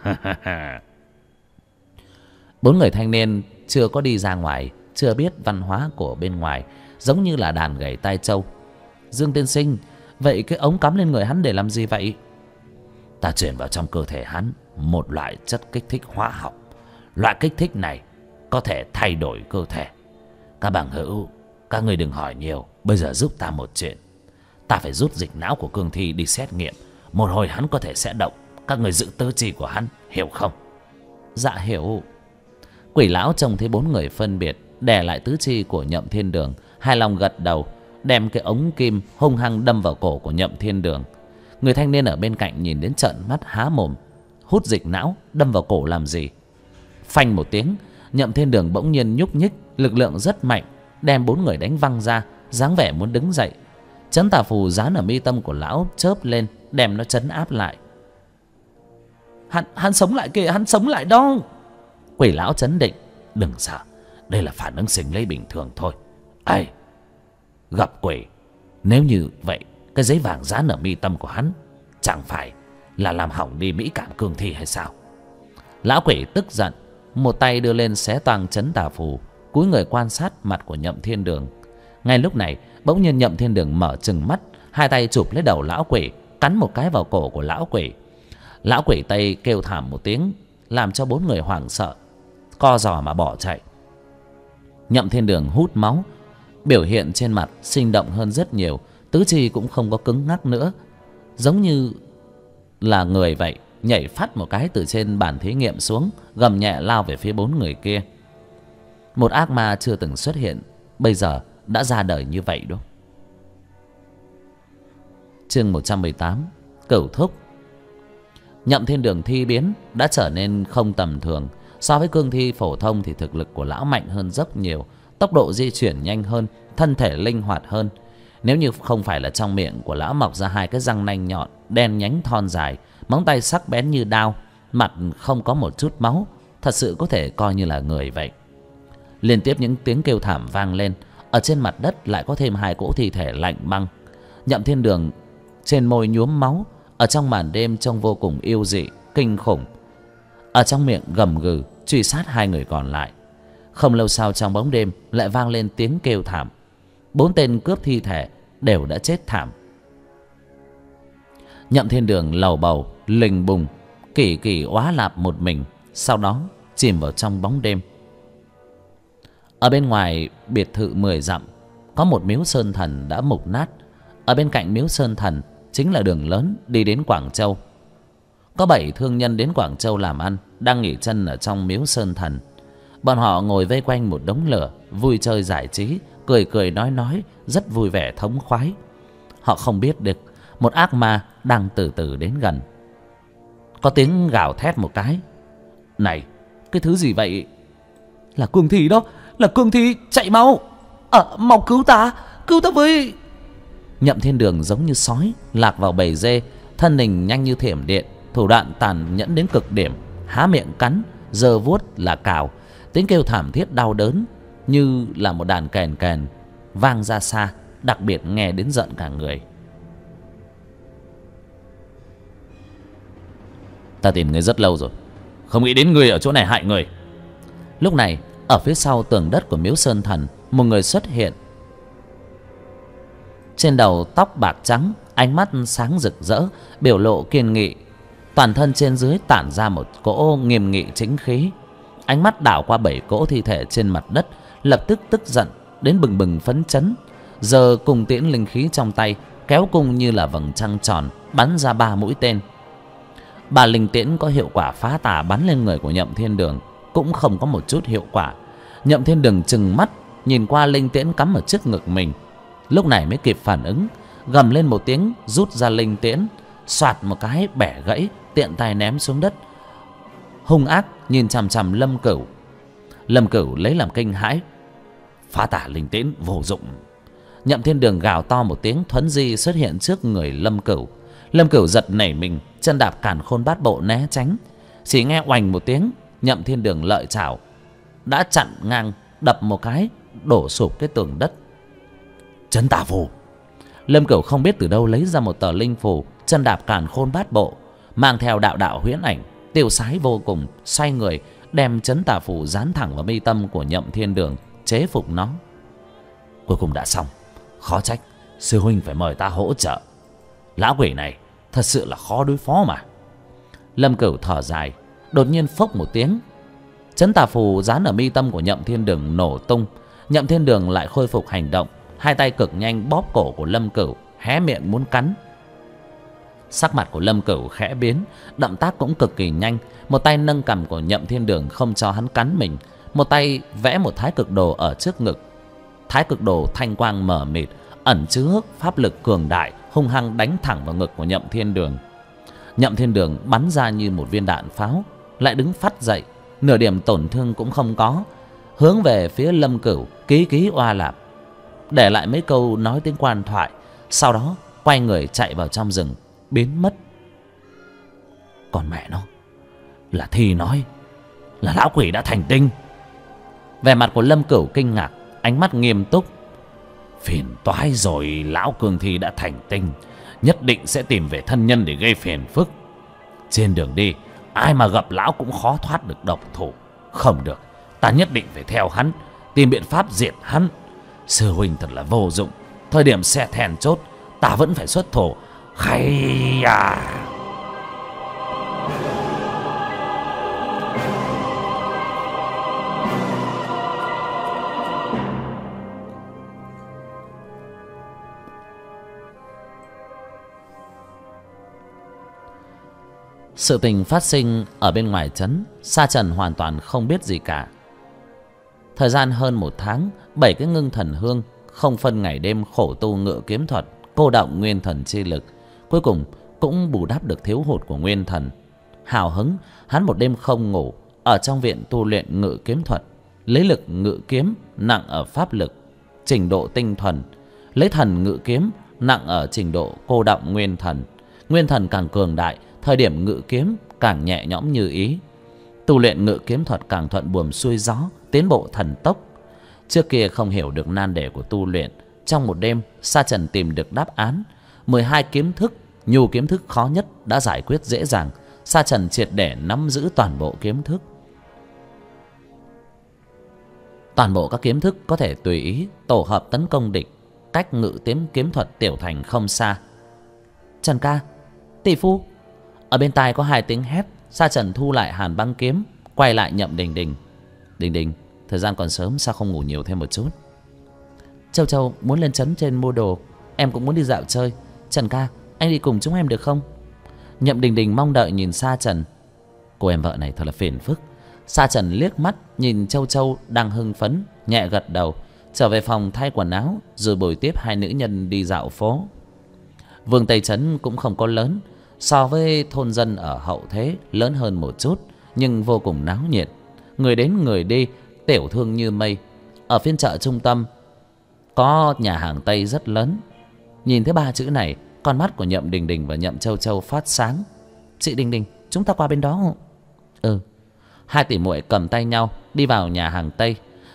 Bốn người thanh niên chưa có đi ra ngoài, chưa biết văn hóa của bên ngoài, giống như là đàn gảy tai trâu. Dương tiên sinh, vậy cái ống cắm lên người hắn để làm gì vậy? Ta truyền vào trong cơ thể hắn một loại chất kích thích hóa học. Loại kích thích này có thể thay đổi cơ thể. Các bằng hữu, các người đừng hỏi nhiều, bây giờ giúp ta một chuyện. Ta phải rút dịch não của cương thi đi xét nghiệm, một hồi hắn có thể sẽ động. Các người giữ tứ chi của hắn, hiểu không? Dạ hiểu. Quỷ lão trông thấy bốn người phân biệt đè lại tứ chi của Nhậm Thiên Đường, hài lòng gật đầu, đem cái ống kim hung hăng đâm vào cổ của Nhậm Thiên Đường. Người thanh niên ở bên cạnh nhìn đến trợn mắt há mồm. Hút dịch não đâm vào cổ làm gì? Phanh một tiếng, Nhậm Thiên Đường bỗng nhiên nhúc nhích, lực lượng rất mạnh, đem bốn người đánh văng ra, dáng vẻ muốn đứng dậy. Chấn tà phù dán ở mi tâm của lão chớp lên, đem nó trấn áp lại. Hắn sống lại kìa, hắn sống lại đó. Quỷ lão chấn định. Đừng sợ, đây là phản ứng sinh lý bình thường thôi. Ây, gặp quỷ. Nếu như vậy, cái giấy vàng dán ở mi tâm của hắn chẳng phải là làm hỏng đi mỹ cảm cương thi hay sao? Lão quỷ tức giận, một tay đưa lên xé toang chấn tà phù, cúi người quan sát mặt của Nhậm Thiên Đường. Ngay lúc này bỗng nhiên Nhậm Thiên Đường mở trừng mắt, hai tay chụp lấy đầu lão quỷ, cắn một cái vào cổ của lão quỷ. Lão quỷ Tây kêu thảm một tiếng, làm cho bốn người hoảng sợ, co giò mà bỏ chạy. Nhậm Thiên Đường hút máu, biểu hiện trên mặt sinh động hơn rất nhiều, tứ chi cũng không có cứng ngắc nữa, giống như là người vậy, nhảy phát một cái từ trên bàn thí nghiệm xuống, gầm nhẹ lao về phía bốn người kia. Một ác ma chưa từng xuất hiện, bây giờ đã ra đời như vậy đó. Chương 118, Cửu Thúc. Nhậm Thiên Đường thi biến đã trở nên không tầm thường. So với cương thi phổ thông thì thực lực của lão mạnh hơn rất nhiều, tốc độ di chuyển nhanh hơn, thân thể linh hoạt hơn. Nếu như không phải là trong miệng của lão mọc ra hai cái răng nanh nhọn đen nhánh thon dài, móng tay sắc bén như đao, mặt không có một chút máu, thật sự có thể coi như là người vậy. Liên tiếp những tiếng kêu thảm vang lên, ở trên mặt đất lại có thêm hai cỗ thi thể lạnh băng. Nhậm Thiên Đường trên môi nhuốm máu, ở trong màn đêm trông vô cùng yêu dị, kinh khủng. Ở trong miệng gầm gừ truy sát hai người còn lại. Không lâu sau trong bóng đêm lại vang lên tiếng kêu thảm. Bốn tên cướp thi thể đều đã chết thảm. Nhậm Thiên Đường lầu bầu lình bùng, kỳ kỳ oá lạp một mình, sau đó chìm vào trong bóng đêm. Ở bên ngoài biệt thự 10 dặm có một miếu sơn thần đã mục nát. Ở bên cạnh miếu sơn thần chính là đường lớn đi đến Quảng Châu. Có 7 thương nhân đến Quảng Châu làm ăn, đang nghỉ chân ở trong miếu sơn thần. Bọn họ ngồi vây quanh một đống lửa, vui chơi giải trí, cười cười nói, rất vui vẻ thống khoái. Họ không biết được một ác ma đang từ từ đến gần. Có tiếng gào thét một cái. Này, cái thứ gì vậy? Là cương thi đó, là cương thi, chạy mau. Mau cứu ta với. Nhậm Thiên Đường giống như sói lạc vào bầy dê, thân hình nhanh như thiểm điện, thủ đoạn tàn nhẫn đến cực điểm, há miệng cắn, giơ vuốt là cào. Tiếng kêu thảm thiết đau đớn như là một đàn kèn kèn vang ra xa, đặc biệt nghe đến giận cả người. Ta tìm ngươi rất lâu rồi, không nghĩ đến ngươi ở chỗ này hại người. Lúc này ở phía sau tường đất của miếu Sơn Thần, một người xuất hiện. Trên đầu tóc bạc trắng, ánh mắt sáng rực rỡ, biểu lộ kiên nghị. Toàn thân trên dưới tản ra một cỗ nghiêm nghị chính khí. Ánh mắt đảo qua 7 cỗ thi thể trên mặt đất, lập tức tức giận đến bừng bừng phấn chấn. Giờ cùng tiễn linh khí trong tay, kéo cung như là vầng trăng tròn, bắn ra 3 mũi tên. 3 linh tiễn có hiệu quả phá tà bắn lên người của Nhậm Thiên Đường cũng không có một chút hiệu quả. Nhậm Thiên Đường trừng mắt nhìn qua linh tiễn cắm ở trước ngực mình, lúc này mới kịp phản ứng, gầm lên một tiếng, rút ra linh tiễn, xoạt một cái bẻ gãy, tiện tay ném xuống đất. Hung ác nhìn chằm chằm Lâm Cửu. Lâm Cửu lấy làm kinh hãi. Phá tà linh tiễn vô dụng. Nhậm Thiên Đường gào to một tiếng, thuấn di xuất hiện trước người Lâm Cửu. Lâm Cửu giật nảy mình, chân đạp càn khôn bát bộ né tránh. Chỉ nghe oành một tiếng, Nhậm Thiên Đường lợi chảo đã chặn ngang, đập một cái đổ sụp cái tường đất. Trấn tà phù. Lâm Cửu không biết từ đâu lấy ra một tờ linh phù, chân đạp càn khôn bát bộ, mang theo đạo đạo huyễn ảnh, tiêu sái vô cùng, xoay người đem trấn tà phù dán thẳng vào mi tâm của Nhậm Thiên Đường, chế phục nó. Cuối cùng đã xong. Khó trách sư huynh phải mời ta hỗ trợ. Lão quỷ này thật sự là khó đối phó mà. Lâm Cửu thở dài, đột nhiên phốc một tiếng, trấn tà phù dán ở mi tâm của Nhậm Thiên Đường nổ tung. Nhậm Thiên Đường lại khôi phục hành động, hai tay cực nhanh bóp cổ của Lâm Cửu, hé miệng muốn cắn. Sắc mặt của Lâm Cửu khẽ biến, động tác cũng cực kỳ nhanh. Một tay nâng cằm của Nhậm Thiên Đường không cho hắn cắn mình, một tay vẽ một thái cực đồ ở trước ngực. Thái cực đồ thanh quang mờ mịt, ẩn chứa pháp lực cường đại, hung hăng đánh thẳng vào ngực của Nhậm Thiên Đường. Nhậm Thiên Đường bắn ra như một viên đạn pháo, lại đứng phắt dậy, nửa điểm tổn thương cũng không có, hướng về phía Lâm Cửu kí kí oa lạp, để lại mấy câu nói tiếng quan thoại, sau đó quay người chạy vào trong rừng, biến mất. Còn mẹ nó, là thì nói là lão quỷ đã thành tinh. Vẻ mặt của Lâm Cửu kinh ngạc, ánh mắt nghiêm túc. Phiền toái rồi, lão cương thi đã thành tinh, nhất định sẽ tìm về thân nhân để gây phiền phức. Trên đường đi, ai mà gặp lão cũng khó thoát được độc thủ. Không được, ta nhất định phải theo hắn, tìm biện pháp diệt hắn. Sư huynh thật là vô dụng, thời điểm xe then chốt ta vẫn phải xuất thổ. Hay à. Sự tình phát sinh ở bên ngoài trấn, Sa Trần hoàn toàn không biết gì cả. Thời gian hơn 1 tháng, 7 cái ngưng thần hương không phân ngày đêm khổ tu ngự kiếm thuật, cô động nguyên thần chi lực, cuối cùng cũng bù đắp được thiếu hụt của nguyên thần. Hào hứng, hắn một đêm không ngủ ở trong viện tu luyện ngự kiếm thuật, lấy lực ngự kiếm nặng ở pháp lực, trình độ tinh thuần, lấy thần ngự kiếm nặng ở trình độ cô động nguyên thần. Nguyên thần càng cường đại, thời điểm ngự kiếm càng nhẹ nhõm như ý. Tu luyện ngự kiếm thuật càng thuận buồm xuôi gió, tiến bộ thần tốc. Trước kia không hiểu được nan đề của tu luyện, trong một đêm Sa Trần tìm được đáp án. 12 kiếm thức, nhu kiếm thức khó nhất đã giải quyết dễ dàng. Sa Trần triệt để nắm giữ toàn bộ kiếm thức. Toàn bộ các kiếm thức có thể tùy ý tổ hợp tấn công địch, cách ngự kiếm thuật tiểu thành không xa. Trần ca, tỷ phu. Ở bên tai có 2 tiếng hét. Sa Trần thu lại hàn băng kiếm, quay lại Nhậm Đình Đình. Đình Đình, thời gian còn sớm, sao không ngủ nhiều thêm một chút? Châu Châu muốn lên trấn trên mua đồ, em cũng muốn đi dạo chơi. Trần ca, anh đi cùng chúng em được không? Nhậm Đình Đình mong đợi nhìn Sa Trần. Cô em vợ này thật là phiền phức. Sa Trần liếc mắt nhìn Châu Châu đang hưng phấn, nhẹ gật đầu, trở về phòng thay quần áo, rồi bồi tiếp 2 nữ nhân đi dạo phố. Vương Tây Trấn cũng không có lớn, so với thôn dân ở hậu thế lớn hơn một chút, nhưng vô cùng náo nhiệt, người đến người đi, tiểu thương như mây. Ở phiên chợ trung tâm có nhà hàng Tây rất lớn. Nhìn thấy 3 chữ này, con mắt của Nhậm Đình Đình và Nhậm Châu Châu phát sáng. Chị Đình Đình, chúng ta qua bên đó không? Ừ. 2 tỷ muội cầm tay nhau đi vào nhà hàng Tây.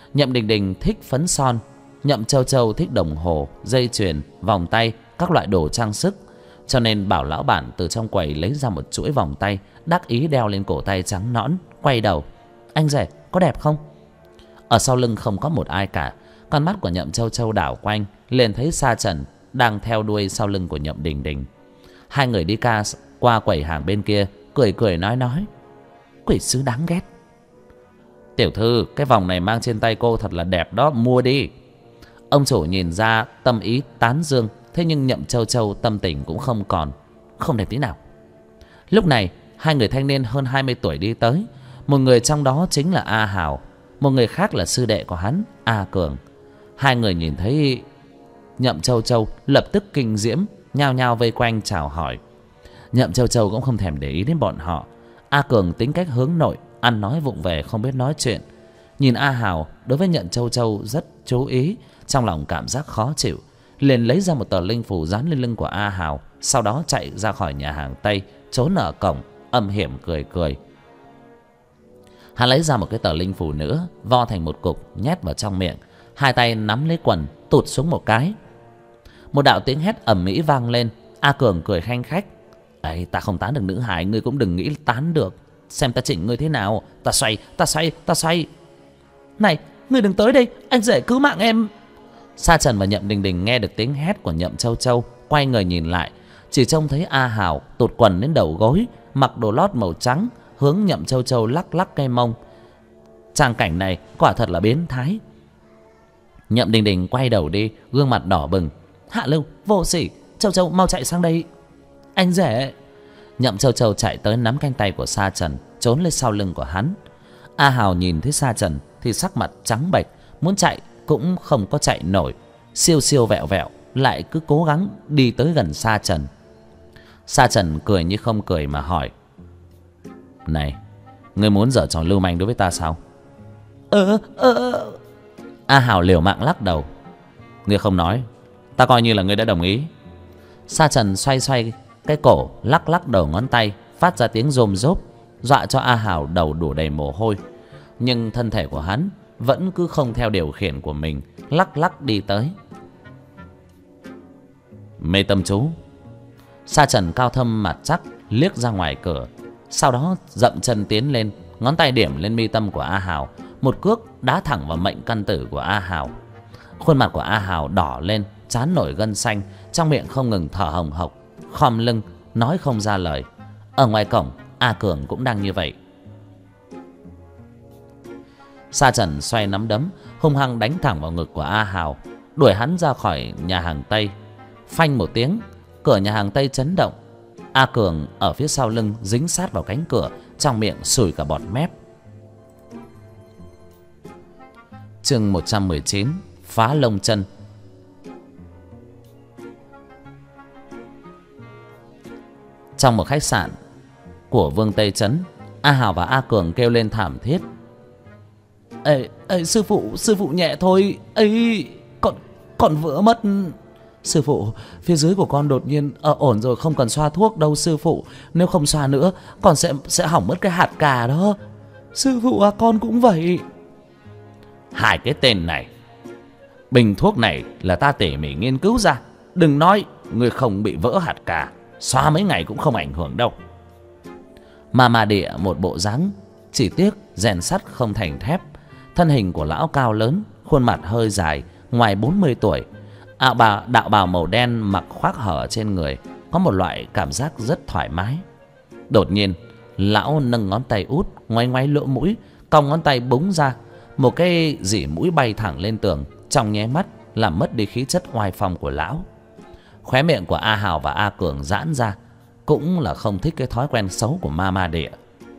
Nhậm Đình Đình thích phấn son, Nhậm Châu Châu thích đồng hồ, dây chuyền, vòng tay, các loại đồ trang sức, cho nên bảo lão bản từ trong quầy lấy ra một chuỗi vòng tay, đắc ý đeo lên cổ tay trắng nõn, quay đầu: "Anh rể, có đẹp không?" Ở sau lưng không có một ai cả. Con mắt của Nhậm Châu Châu đảo quanh, liền thấy Sa Trần đang theo đuôi sau lưng của Nhậm Đình Đình. Hai người đi qua quầy hàng bên kia, cười cười nói: "Quỷ sứ đáng ghét." "Tiểu thư, cái vòng này mang trên tay cô thật là đẹp đó, mua đi." Ông chủ nhìn ra tâm ý tán dương, thế nhưng Nhậm Châu Châu tâm tình cũng không còn, không đẹp tí nào. Lúc này hai người thanh niên hơn 20 tuổi đi tới. Một người trong đó chính là A Hào, một người khác là sư đệ của hắn, A Cường. Hai người nhìn thấy Nhậm Châu Châu lập tức kinh diễm, nhao nhao vây quanh chào hỏi. Nhậm Châu Châu cũng không thèm để ý đến bọn họ. A Cường tính cách hướng nội, ăn nói vụng về, không biết nói chuyện. Nhìn A Hào đối với Nhậm Châu Châu rất chú ý, trong lòng cảm giác khó chịu, liền lấy ra một tờ linh phù dán lên lưng của A Hào, sau đó chạy ra khỏi nhà hàng Tây, trốn ở cổng, âm hiểm cười cười. Hắn lấy ra một cái tờ linh phù nữa, vo thành một cục nhét vào trong miệng, hai tay nắm lấy quần tụt xuống một cái. Một đạo tiếng hét ầm ĩ vang lên. A Cường cười khanh khách: "Ấy, ta không tán được nữ hài, ngươi cũng đừng nghĩ tán được. Xem ta chỉnh ngươi thế nào. Ta xoay. Này, ngươi đừng tới đây, anh rể cứu mạng em." Sa Trần và Nhậm Đình Đình nghe được tiếng hét của Nhậm Châu Châu, quay người nhìn lại, chỉ trông thấy A Hào tụt quần đến đầu gối, mặc đồ lót màu trắng, hướng Nhậm Châu Châu lắc lắc cây mông. Trang cảnh này quả thật là biến thái. Nhậm Đình Đình quay đầu đi, gương mặt đỏ bừng: "Hạ lưu, vô sỉ, Châu Châu mau chạy sang đây." "Anh rể." Nhậm Châu Châu chạy tới nắm cánh tay của Sa Trần, trốn lên sau lưng của hắn. A Hào nhìn thấy Sa Trần thì sắc mặt trắng bệch, muốn chạy cũng không có chạy nổi, siêu siêu vẹo vẹo lại cứ cố gắng đi tới gần Sa Trần. Sa Trần cười như không cười mà hỏi: "Này, ngươi muốn giở trò lưu manh đối với ta sao?" A Hào liều mạng lắc đầu: "Ngươi không nói, ta coi như là ngươi đã đồng ý." Sa Trần xoay xoay cái cổ, lắc lắc đầu ngón tay, phát ra tiếng rôm rốp, dọa cho A Hào đầu đổ đầy mồ hôi. Nhưng thân thể của hắn vẫn cứ không theo điều khiển của mình, lắc lắc đi tới. Mê tâm chú. Sa Trần cao thâm mặt chắc liếc ra ngoài cửa, sau đó dậm chân tiến lên, ngón tay điểm lên mi tâm của A Hào, một cước đá thẳng vào mệnh căn tử của A Hào. Khuôn mặt của A Hào đỏ lên, trán nổi gân xanh, trong miệng không ngừng thở hồng hộc, khom lưng nói không ra lời. Ở ngoài cổng, A Cường cũng đang như vậy. Sa Trần xoay nắm đấm, hung hăng đánh thẳng vào ngực của A Hào, đuổi hắn ra khỏi nhà hàng Tây. Phanh một tiếng, cửa nhà hàng Tây chấn động. A Cường ở phía sau lưng dính sát vào cánh cửa, trong miệng sủi cả bọt mép. Chương 119: Phá lông chân. Trong một khách sạn của Vương Tây Trấn, A Hào và A Cường kêu lên thảm thiết: Ê, sư phụ nhẹ thôi. Ê, con vỡ mất. Sư phụ, phía dưới của con đột nhiên ổn rồi, không cần xoa thuốc đâu sư phụ. Nếu không xoa nữa, con sẽ hỏng mất cái hạt cà đó. Sư phụ à, con cũng vậy. Hai cái tên này, bình thuốc này là ta tỉ mỉ nghiên cứu ra. Đừng nói người không bị vỡ hạt cà, xoa mấy ngày cũng không ảnh hưởng đâu. Mà Địa một bộ dáng chỉ tiếc rèn sắt không thành thép. Thân hình của lão cao lớn, khuôn mặt hơi dài, ngoài 40 tuổi. Đạo bào màu đen mặc khoác hở trên người, có một loại cảm giác rất thoải mái. Đột nhiên, lão nâng ngón tay út, ngoáy ngoáy lỗ mũi, cong ngón tay búng ra, một cái dỉ mũi bay thẳng lên tường, trong nháy mắt làm mất đi khí chất oai phong của lão. Khóe miệng của A Hào và A Cường giãn ra, cũng là không thích cái thói quen xấu của Mama Địa.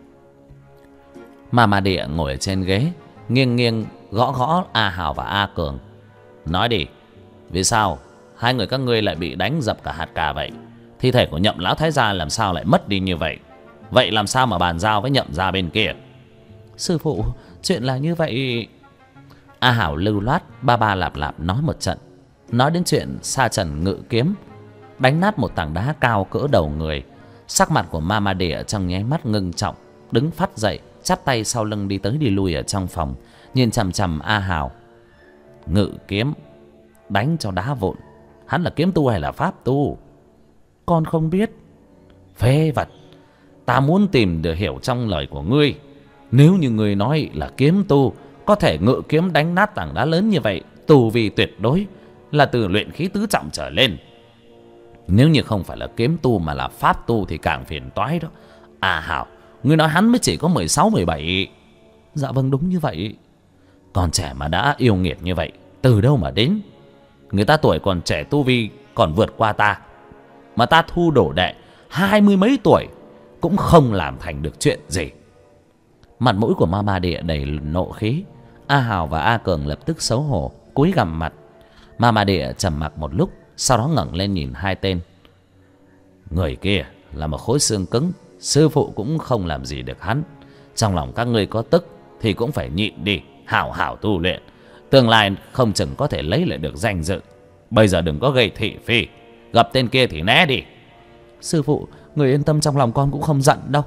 Mama Địa ngồi ở trên ghế, nghiêng nghiêng gõ A Hào và A Cường. Nói đi, vì sao hai người các ngươi lại bị đánh dập cả hạt cà vậy? Thi thể của Nhậm lão thái gia làm sao lại mất đi như vậy? Vậy làm sao mà bàn giao với Nhậm gia bên kia? Sư phụ, chuyện là như vậy. A Hào lưu loát ba lạp lạp nói một trận, nói đến chuyện Sa Trần ngự kiếm đánh nát một tảng đá cao cỡ đầu người. Sắc mặt của Mama Địa trong nháy mắt ngưng trọng, đứng phắt dậy, chắp tay sau lưng đi tới đi lui ở trong phòng, nhìn chằm chằm A Hào. Ngự kiếm đánh cho đá vụn. Hắn là kiếm tu hay là pháp tu? Con không biết. Phế vật. Ta muốn tìm được hiểu trong lời của ngươi. Nếu như ngươi nói là kiếm tu, có thể ngự kiếm đánh nát tảng đá lớn như vậy, tu vi tuyệt đối là từ luyện khí tứ trọng trở lên. Nếu như không phải là kiếm tu mà là pháp tu thì càng phiền toái đó. À Hảo, ngươi nói hắn mới chỉ có 16, 17. Dạ vâng, đúng như vậy. Còn trẻ mà đã yêu nghiệt như vậy, từ đâu mà đến? Người ta tuổi còn trẻ, tu vi còn vượt qua ta, mà ta thu đồ đệ 20 mấy tuổi cũng không làm thành được chuyện gì. Mặt mũi của Ma Ba Địa đầy nộ khí. A Hào và A Cường lập tức xấu hổ cúi gằm mặt. Ma Ba Địa trầm mặc một lúc, sau đó ngẩng lên nhìn hai tên. Người kia là một khối xương cứng, sư phụ cũng không làm gì được hắn. Trong lòng các ngươi có tức thì cũng phải nhịn đi, hảo hảo tu luyện. Tương lai không chừng có thể lấy lại được danh dự. Bây giờ đừng có gây thị phi, gặp tên kia thì né đi. Sư phụ, người yên tâm, trong lòng con cũng không giận đâu.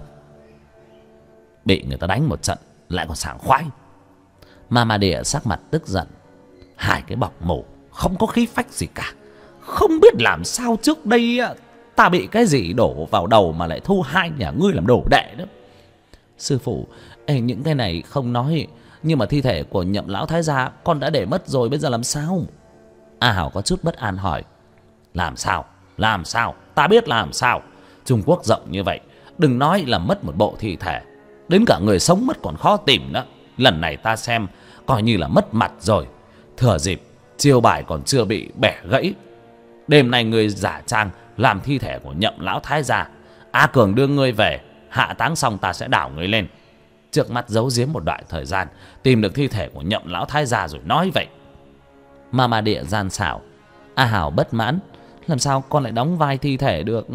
Bị người ta đánh một trận lại còn sảng khoái. Ma Ma Địa sắc mặt tức giận. Hai cái bọc mủ không có khí phách gì cả. Không biết làm sao trước đây ta bị cái gì đổ vào đầu mà lại thu hai nhà ngươi làm đồ đệ đó. Sư phụ, những cái này không nói, nhưng mà thi thể của Nhậm lão thái gia con đã để mất rồi, bây giờ làm sao? A Hảo có chút bất an hỏi. Làm sao? Làm sao? Ta biết làm sao. Trung Quốc rộng như vậy, đừng nói là mất một bộ thi thể, đến cả người sống mất còn khó tìm đó. Lần này ta xem coi như là mất mặt rồi. Thừa dịp chiêu bài còn chưa bị bẻ gãy, đêm nay ngươi giả trang làm thi thể của Nhậm lão thái gia. A Cường đưa ngươi về, hạ táng xong ta sẽ đảo ngươi lên. Trước mắt giấu giếm một đoạn thời gian, tìm được thi thể của Nhậm lão thái gia rồi nói vậy. Ma Ma Địa gian xảo. A Hảo bất mãn. Làm sao con lại đóng vai thi thể được?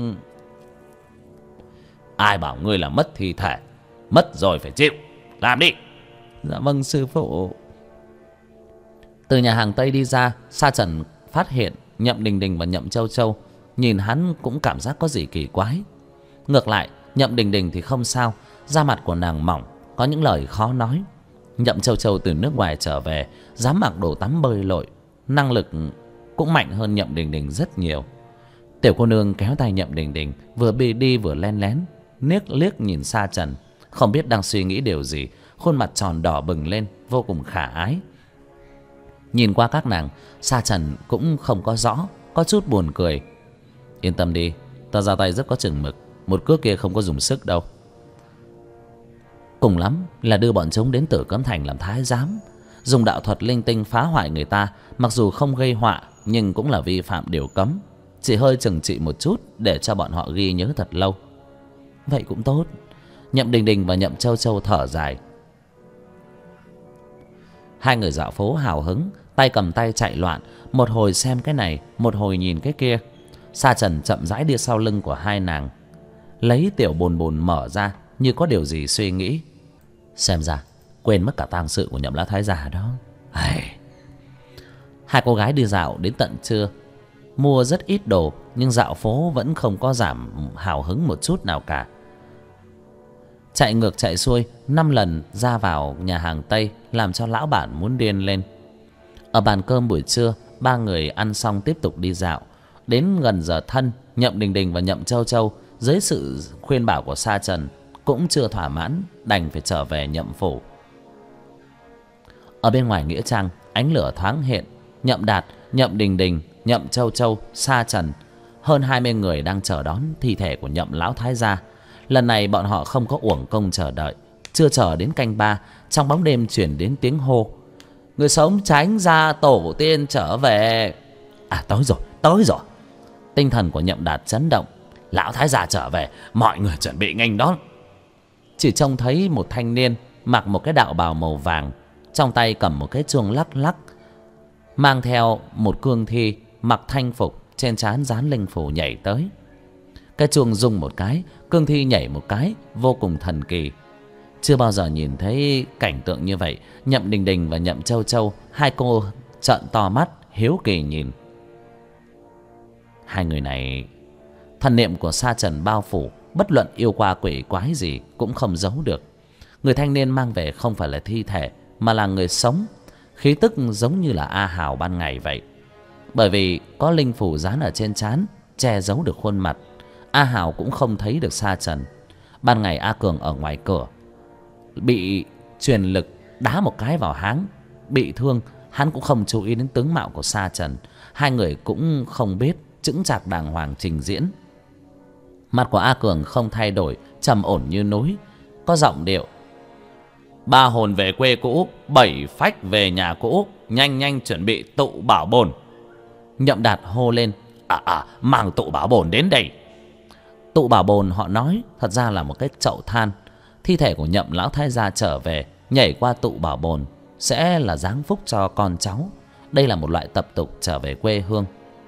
Ai bảo ngươi là mất thi thể? Mất rồi phải chịu. Làm đi. Dạ vâng sư phụ. Từ nhà hàng Tây đi ra, Sa Trần phát hiện Nhậm Đình Đình và Nhậm Châu Châu. Nhìn hắn cũng cảm giác có gì kỳ quái. Ngược lại Nhậm Đình Đình thì không sao. Da mặt của nàng mỏng, có những lời khó nói. Nhậm Châu Châu từ nước ngoài trở về, dám mặc đồ tắm bơi lội, năng lực cũng mạnh hơn Nhậm Đình Đình rất nhiều. Tiểu cô nương kéo tay Nhậm Đình Đình, vừa đi vừa len lén liếc nhìn Sa Trần, không biết đang suy nghĩ điều gì. Khuôn mặt tròn đỏ bừng lên, vô cùng khả ái. Nhìn qua các nàng, Sa Trần cũng không có rõ, có chút buồn cười. Yên tâm đi, ta ra tay rất có chừng mực, một cước kia không có dùng sức đâu. Cùng lắm là đưa bọn chúng đến Tử Cấm Thành làm thái giám, dùng đạo thuật linh tinh phá hoại người ta. Mặc dù không gây họa nhưng cũng là vi phạm điều cấm, chỉ hơi trừng trị một chút để cho bọn họ ghi nhớ thật lâu. Vậy cũng tốt. Nhậm Đình Đình và Nhậm Châu Châu thở dài. Hai người dạo phố hào hứng, tay cầm tay chạy loạn, một hồi xem cái này, một hồi nhìn cái kia. Sa Trần chậm rãi đi sau lưng của hai nàng, lấy tiểu bồn bồn mở ra, như có điều gì suy nghĩ. Xem ra quên mất cả tang sự của Nhậm lão thái gia đó. Hai cô gái đi dạo đến tận trưa, mua rất ít đồ, nhưng dạo phố vẫn không có giảm hào hứng một chút nào cả. Chạy ngược chạy xuôi 5 lần ra vào nhà hàng Tây, làm cho lão bản muốn điên lên. Ở bàn cơm buổi trưa, ba người ăn xong tiếp tục đi dạo. Đến gần giờ thân, Nhậm Đình Đình và Nhậm Châu Châu dưới sự khuyên bảo của Sa Trần cũng chưa thỏa mãn, đành phải trở về Nhậm phủ. Ở bên ngoài nghĩa trang, ánh lửa thoáng hiện. Nhậm Đạt, Nhậm Đình Đình, Nhậm Châu Châu, Sa Trần, hơn 20 người đang chờ đón thi thể của Nhậm lão thái gia. Lần này bọn họ không có uổng công chờ đợi. Chưa chờ đến canh 3, trong bóng đêm chuyển đến tiếng hô: người sống tránh ra, tổ tiên trở về. À, tới rồi. Tinh thần của Nhậm Đạt chấn động. Lão thái gia trở về, mọi người chuẩn bị nghênh đón. Chỉ trông thấy một thanh niên mặc một cái đạo bào màu vàng, trong tay cầm một cái chuông lắc lắc, mang theo một cương thi mặc thanh phục, trên trán dán linh phù nhảy tới. Cái chuông rung một cái, cương thi nhảy một cái, vô cùng thần kỳ. Chưa bao giờ nhìn thấy cảnh tượng như vậy. Nhậm Đình Đình và Nhậm Châu Châu, hai cô trợn to mắt hiếu kỳ nhìn. Hai người này, thần niệm của Sa Trần bao phủ, bất luận yêu qua quỷ quái gì cũng không giấu được. Người thanh niên mang về không phải là thi thể, mà là người sống. Khí tức giống như là A Hào ban ngày vậy. Bởi vì có linh phù dán ở trên trán che giấu được khuôn mặt, A Hào cũng không thấy được Sa Trần. Ban ngày A Cường ở ngoài cửa bị truyền lực đá một cái vào háng, bị thương. Hắn cũng không chú ý đến tướng mạo của Sa Trần. Hai người cũng không biết, chững chạc đàng hoàng trình diễn. Mặt của A Cường không thay đổi, trầm ổn như núi, có giọng điệu: ba hồn về quê cũ, bảy phách về nhà cũ, nhanh nhanh chuẩn bị tụ bảo bồn. Nhậm Đạt hô lên: mang tụ bảo bồn đến đây. Tụ bảo bồn họ nói thật ra là một cái chậu than. Thi thể của Nhậm lão thái gia trở về, nhảy qua tụ bảo bồn sẽ là giáng phúc cho con cháu. Đây là một loại tập tục trở về quê hương.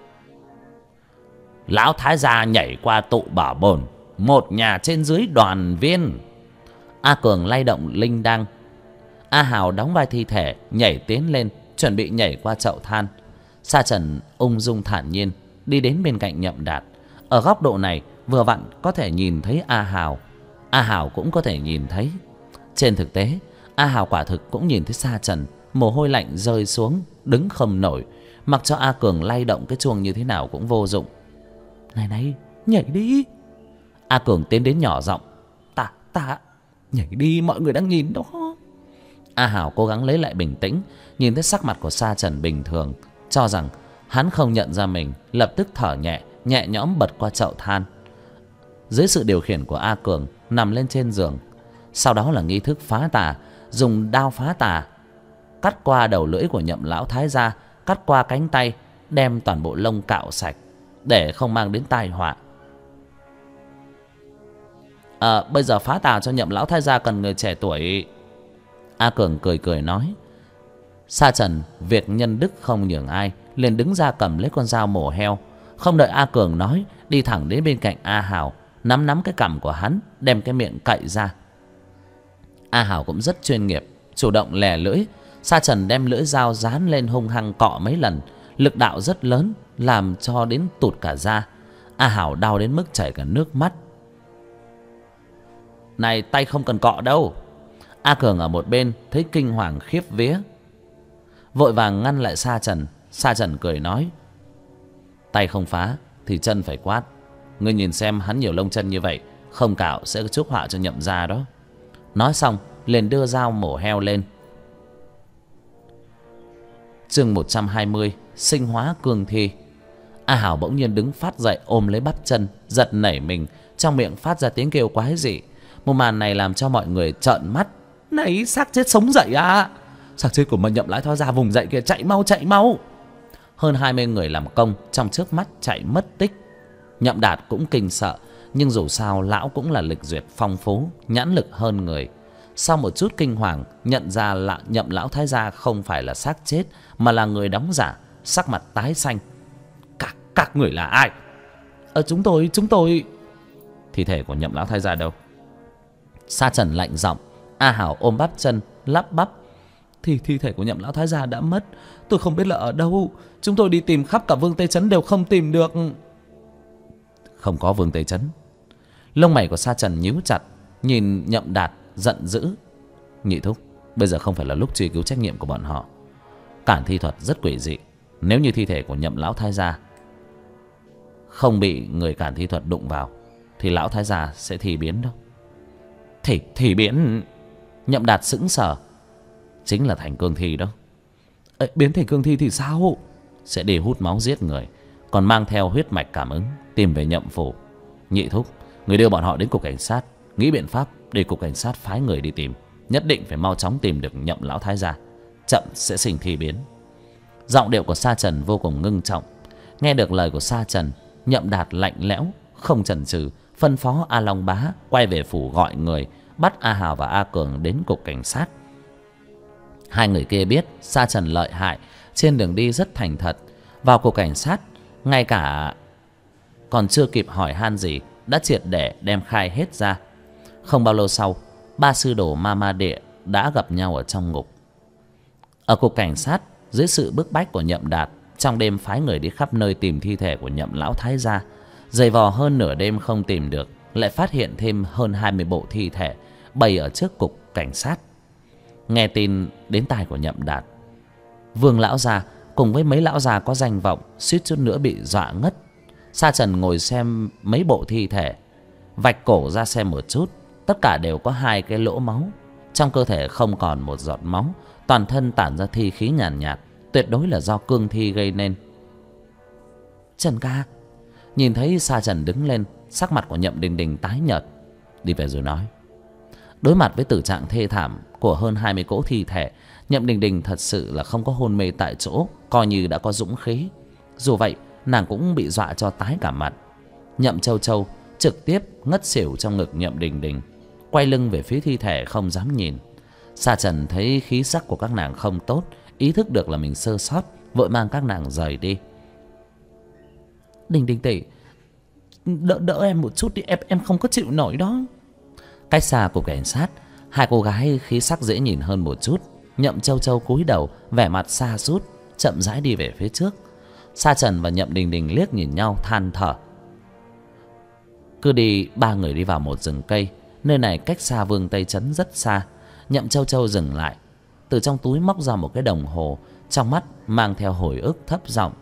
Lão thái gia nhảy qua tụ bảo bồn, một nhà trên dưới đoàn viên. A Cường lay động linh đăng. A Hào đóng vai thi thể, nhảy tiến lên, chuẩn bị nhảy qua chậu than. Sa Trần ung dung thản nhiên đi đến bên cạnh Nhậm Đạt. Ở góc độ này vừa vặn có thể nhìn thấy A Hào, A Hào cũng có thể nhìn thấy. Trên thực tế A Hào quả thực cũng nhìn thấy Sa Trần. Mồ hôi lạnh rơi xuống, đứng không nổi. Mặc cho A Cường lay động cái chuông như thế nào cũng vô dụng. Này này, nhảy đi. A Cường tiến đến nhỏ giọng: Ta nhảy đi, mọi người đang nhìn đó. A Hào cố gắng lấy lại bình tĩnh, nhìn thấy sắc mặt của Sa Trần bình thường, cho rằng hắn không nhận ra mình, lập tức thở nhẹ, nhẹ nhõm bật qua chậu than. Dưới sự điều khiển của A Cường, nằm lên trên giường. Sau đó là nghi thức phá tà. Dùng đao phá tà, cắt qua đầu lưỡi của Nhậm lão thái gia, cắt qua cánh tay, đem toàn bộ lông cạo sạch để không mang đến tai họa. Bây giờ phá tà cho Nhậm lão thái gia cần người trẻ tuổi. A Cường cười cười nói. Sa Trần việc nhân đức không nhường ai, liền đứng ra cầm lấy con dao mổ heo. Không đợi A Cường nói, đi thẳng đến bên cạnh A Hào, nắm cái cằm của hắn, đem cái miệng cậy ra. A Hào cũng rất chuyên nghiệp, chủ động lè lưỡi. Sa Trần đem lưỡi dao dán lên hung hăng cọ mấy lần, lực đạo rất lớn, làm cho đến tụt cả da. A Hào đau đến mức chảy cả nước mắt. Này, tay không cần cọ đâu. A Cường ở một bên thấy kinh hoàng khiếp vía, vội vàng ngăn lại Sa Trần. Sa Trần cười nói: tay không phá thì chân phải quát. Ngươi nhìn xem hắn nhiều lông chân như vậy, không cạo sẽ chuốc họa cho Nhậm gia đó. Nói xong liền đưa dao mổ heo lên. Chương 120: sinh hóa cương thi. A Hào bỗng nhiên đứng phát dậy, ôm lấy bắp chân, giật nảy mình, trong miệng phát ra tiếng kêu quái dị. Một màn này làm cho mọi người trợn mắt. Này, xác chết sống dậy à? Xác chết của mình Nhậm lão thái gia vùng dậy kìa, chạy mau chạy mau. Hơn 20 người làm công trong trước mắt chạy mất tích. Nhậm Đạt cũng kinh sợ, nhưng dù sao lão cũng là lịch duyệt phong phú, nhãn lực hơn người. Sau một chút kinh hoàng, nhận ra là Nhậm lão thái gia không phải là xác chết mà là người đóng giả, sắc mặt tái xanh. Các người là ai? Chúng tôi. Thi thể của Nhậm lão thái gia đâu? Sa Trần lạnh giọng. A Hào ôm bắp chân lắp bắp: thi thể của Nhậm lão thái gia đã mất, tôi không biết là ở đâu. Chúng tôi đi tìm khắp cả Vương Tây Trấn đều không tìm được. Không có Vương Tây Trấn. Lông mày của Sa Trần nhíu chặt, nhìn Nhậm Đạt giận dữ: Nhị thúc, bây giờ không phải là lúc truy cứu trách nhiệm của bọn họ. Cản thi thuật rất quỷ dị, nếu như thi thể của Nhậm lão thái gia không bị người cản thi thuật đụng vào thì lão thái gia sẽ thi biến đâu. Thì biến? Nhậm Đạt sững sờ. Chính là thành cương thi đó. Biến thành cương thi thì sao? Sẽ đi hút máu giết người, còn mang theo huyết mạch cảm ứng tìm về Nhậm phủ. Nhị thúc, người đưa bọn họ đến cục cảnh sát, nghĩ biện pháp để cục cảnh sát phái người đi tìm. Nhất định phải mau chóng tìm được Nhậm lão thái gia, chậm sẽ sinh thi biến. Giọng điệu của Sa Trần vô cùng ngưng trọng. Nghe được lời của Sa Trần, Nhậm Đạt lạnh lẽo, không chần chừ, phân phó A Long Bá quay về phủ gọi người, bắt A Hào và A Cường đến cục cảnh sát. Hai người kia biết Sa Trần lợi hại, trên đường đi rất thành thật. Vào cục cảnh sát, ngay cả còn chưa kịp hỏi han gì đã triệt để đem khai hết ra. Không bao lâu sau, ba sư đồ Ma Ma Địa đã gặp nhau ở trong ngục. Ở cục cảnh sát, dưới sự bức bách của Nhậm Đạt, trong đêm phái người đi khắp nơi tìm thi thể của Nhậm lão thái gia. Giày vò hơn nửa đêm không tìm được, lại phát hiện thêm hơn 20 bộ thi thể bày ở trước cục cảnh sát. Nghe tin đến tai của Nhậm Đạt, Vương lão già cùng với mấy lão già có danh vọng suýt chút nữa bị dọa ngất. Sa Trần ngồi xem mấy bộ thi thể, vạch cổ ra xem một chút, tất cả đều có 2 cái lỗ máu, trong cơ thể không còn một giọt máu, toàn thân tản ra thi khí nhàn nhạt, tuyệt đối là do cương thi gây nên. Trần ca. Nhìn thấy Sa Trần đứng lên, sắc mặt của Nhậm Đình Đình tái nhợt. Đi về rồi nói. Đối mặt với tử trạng thê thảm của hơn 20 cỗ thi thể, Nhậm Đình Đình thật sự là không có hôn mê tại chỗ, coi như đã có dũng khí. Dù vậy nàng cũng bị dọa cho tái cả mặt. Nhậm Châu Châu trực tiếp ngất xỉu trong ngực Nhậm Đình Đình, quay lưng về phía thi thể không dám nhìn. Sa Trần thấy khí sắc của các nàng không tốt, ý thức được là mình sơ sót, vội mang các nàng rời đi. Đình Đình tỷ, đỡ em một chút đi, em không có chịu nổi đó. Cách xa cục cảnh sát, 2 cô gái khí sắc dễ nhìn hơn một chút. Nhậm Châu Châu cúi đầu, vẻ mặt sa sút, chậm rãi đi về phía trước. Sa Trần và Nhậm Đình Đình liếc nhìn nhau than thở. Cứ đi 3 người đi vào một rừng cây. Nơi này cách xa Vương Tây Trấn rất xa. Nhậm Châu Châu dừng lại, từ trong túi móc ra một cái đồng hồ, trong mắt mang theo hồi ức thấp giọng.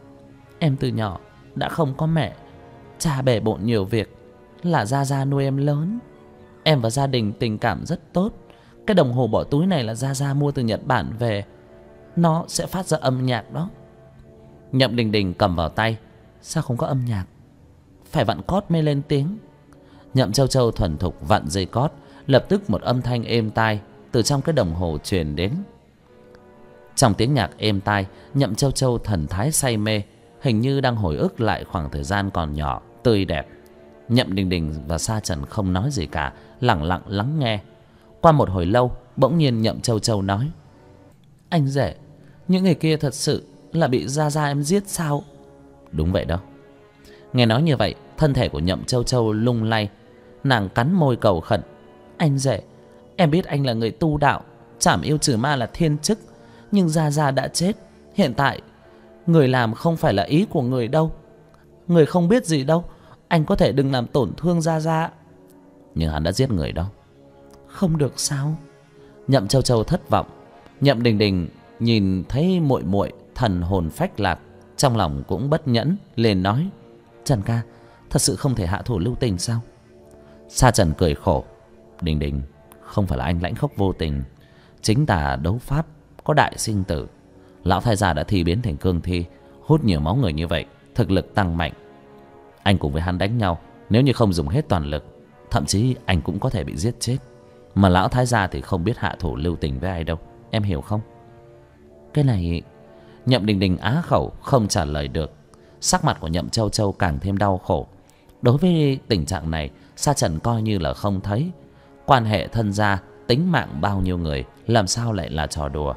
Em từ nhỏ đã không có mẹ, cha bề bộn nhiều việc, là Gia Gia nuôi em lớn. Em và gia đình tình cảm rất tốt. Cái đồng hồ bỏ túi này là Gia Gia mua từ Nhật Bản về, nó sẽ phát ra âm nhạc đó. Nhậm Đình Đình cầm vào tay. Sao không có âm nhạc? Phải vặn cót mới lên tiếng. Nhậm Châu Châu thuần thục vặn dây cót, lập tức một âm thanh êm tai từ trong cái đồng hồ truyền đến. Trong tiếng nhạc êm tai, Nhậm Châu Châu thần thái say mê, hình như đang hồi ức lại khoảng thời gian còn nhỏ tươi đẹp. Nhậm Đình Đình và Sa Trần không nói gì cả, lặng lặng lắng nghe. Qua một hồi lâu, bỗng nhiên Nhậm Châu Châu nói. Anh rể, những người kia thật sự là bị Gia Gia em giết sao? Đúng vậy đó. Nghe nói như vậy, thân thể của Nhậm Châu Châu lung lay. Nàng cắn môi cầu khẩn. Anh rể, em biết anh là người tu đạo, trảm yêu trừ ma là thiên chức, nhưng Gia Gia đã chết. Hiện tại người làm không phải là ý của người đâu, người không biết gì đâu. Anh có thể đừng làm tổn thương Gia Gia. Nhưng hắn đã giết người đó. Không được sao? Nhậm Châu Châu thất vọng. Nhậm Đình Đình nhìn thấy muội muội thần hồn phách lạc, trong lòng cũng bất nhẫn, liền nói. Trần ca, thật sự không thể hạ thủ lưu tình sao? Sa Trần cười khổ. Đình Đình, không phải là anh lãnh khốc vô tình. Chính tà đấu pháp có đại sinh tử. Lão thái gia đã thi biến thành cương thi, hút nhiều máu người như vậy, thực lực tăng mạnh. Anh cùng với hắn đánh nhau, nếu như không dùng hết toàn lực, thậm chí anh cũng có thể bị giết chết. Mà lão thái gia thì không biết hạ thủ lưu tình với ai đâu, em hiểu không? Cái này... Nhậm Đình Đình á khẩu không trả lời được. Sắc mặt của Nhậm Châu Châu càng thêm đau khổ. Đối với tình trạng này, Sa Trần coi như là không thấy. Quan hệ thân gia, tính mạng bao nhiêu người, làm sao lại là trò đùa.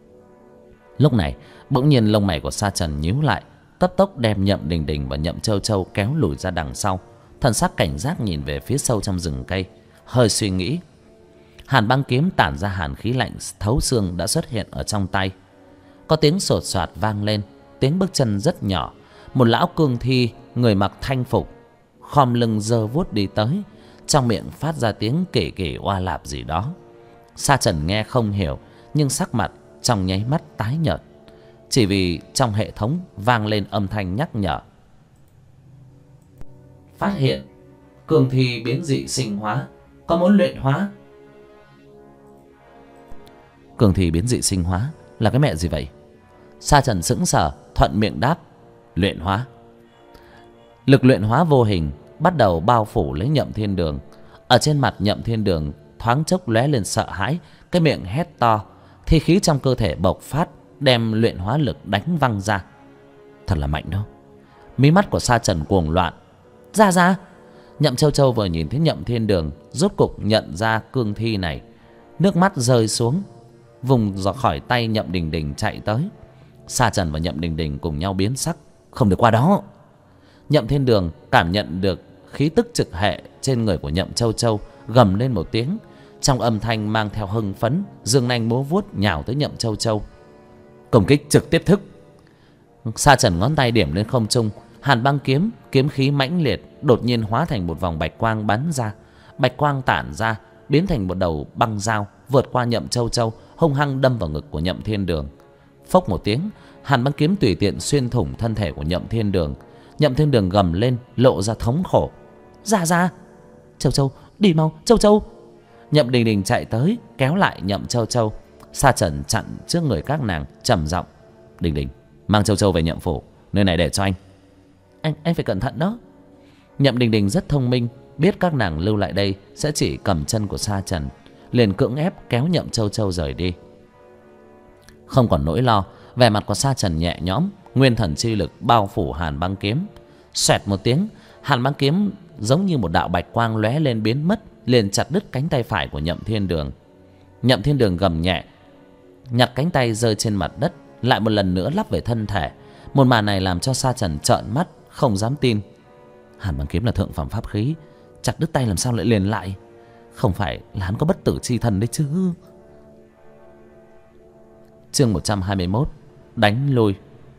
Lúc này bỗng nhiên lông mày của Sa Trần nhíu lại, tấp tốc đem Nhậm Đình Đình và Nhậm Châu Châu kéo lùi ra đằng sau. Thần sắc cảnh giác nhìn về phía sâu trong rừng cây, hơi suy nghĩ. Hàn băng kiếm tản ra hàn khí lạnh thấu xương đã xuất hiện ở trong tay. Có tiếng sột soạt vang lên, tiếng bước chân rất nhỏ. Một lão cương thi người mặc thanh phục khom lưng giơ vuốt đi tới, trong miệng phát ra tiếng kể kể oa lạp gì đó. Sa Trần nghe không hiểu, nhưng sắc mặt trong nháy mắt tái nhợt, chỉ vì trong hệ thống vang lên âm thanh nhắc nhở. Phát hiện cương thi biến dị sinh hóa, có muốn luyện hóa. Cương thi biến dị sinh hóa là cái mẹ gì vậy? Sa Trần sững sờ, thuận miệng đáp. Luyện hóa. Lực luyện hóa vô hình bắt đầu bao phủ lấy Nhậm Thiên Đường. Ở trên mặt Nhậm Thiên Đường thoáng chốc lóe lên sợ hãi, cái miệng hét to, thi khí trong cơ thể bộc phát, đem luyện hóa lực đánh văng ra. Thật là mạnh đó. Mí mắt của Sa Trần cuồng loạn. Ra ra. Nhậm Châu Châu vừa nhìn thấy Nhậm Thiên Đường, rốt cục nhận ra cương thi này, nước mắt rơi xuống, vùng ra khỏi tay Nhậm Đình Đình chạy tới. Sa Trần và Nhậm Đình Đình cùng nhau biến sắc. Không được qua đó. Nhậm Thiên Đường cảm nhận được khí tức trực hệ trên người của Nhậm Châu Châu, gầm lên một tiếng, trong âm thanh mang theo hưng phấn, giương nanh múa vuốt nhào tới Nhậm Châu Châu. Công kích trực tiếp thức. Sa Trần ngón tay điểm lên không trung, hàn băng kiếm, kiếm khí mãnh liệt đột nhiên hóa thành một vòng bạch quang bắn ra. Bạch quang tản ra, biến thành một đầu băng dao, vượt qua Nhậm Châu Châu, hung hăng đâm vào ngực của Nhậm Thiên Đường. Phốc một tiếng, hàn băng kiếm tùy tiện xuyên thủng thân thể của Nhậm Thiên Đường. Nhậm Thiên Đường gầm lên, lộ ra thống khổ. Ra. Châu Châu, đi mau, Châu Châu. Nhậm Đình Đình chạy tới, kéo lại Nhậm Châu Châu. Sa Trần chặn trước người các nàng, trầm giọng: Đình Đình, mang Châu Châu về Nhậm phủ, nơi này để cho anh. Anh phải cẩn thận đó. Nhậm Đình Đình rất thông minh, biết các nàng lưu lại đây sẽ chỉ cầm chân của Sa Trần, liền cưỡng ép kéo Nhậm Châu Châu rời đi. Không còn nỗi lo, vẻ mặt của Sa Trần nhẹ nhõm, nguyên thần chi lực bao phủ hàn băng kiếm. Xoẹt một tiếng, hàn băng kiếm giống như một đạo bạch quang lóe lên biến mất, liền chặt đứt cánh tay phải của Nhậm Thiên Đường. Nhậm Thiên Đường gầm nhẹ, nhặt cánh tay rơi trên mặt đất, lại một lần nữa lắp về thân thể. Một màn này làm cho Sa Trần trợn mắt, không dám tin. Hàn băng kiếm là thượng phẩm pháp khí, chặt đứt tay làm sao lại liền lại? Không phải là hắn có bất tử chi thần đấy chứ? Chương 121: Đánh lui.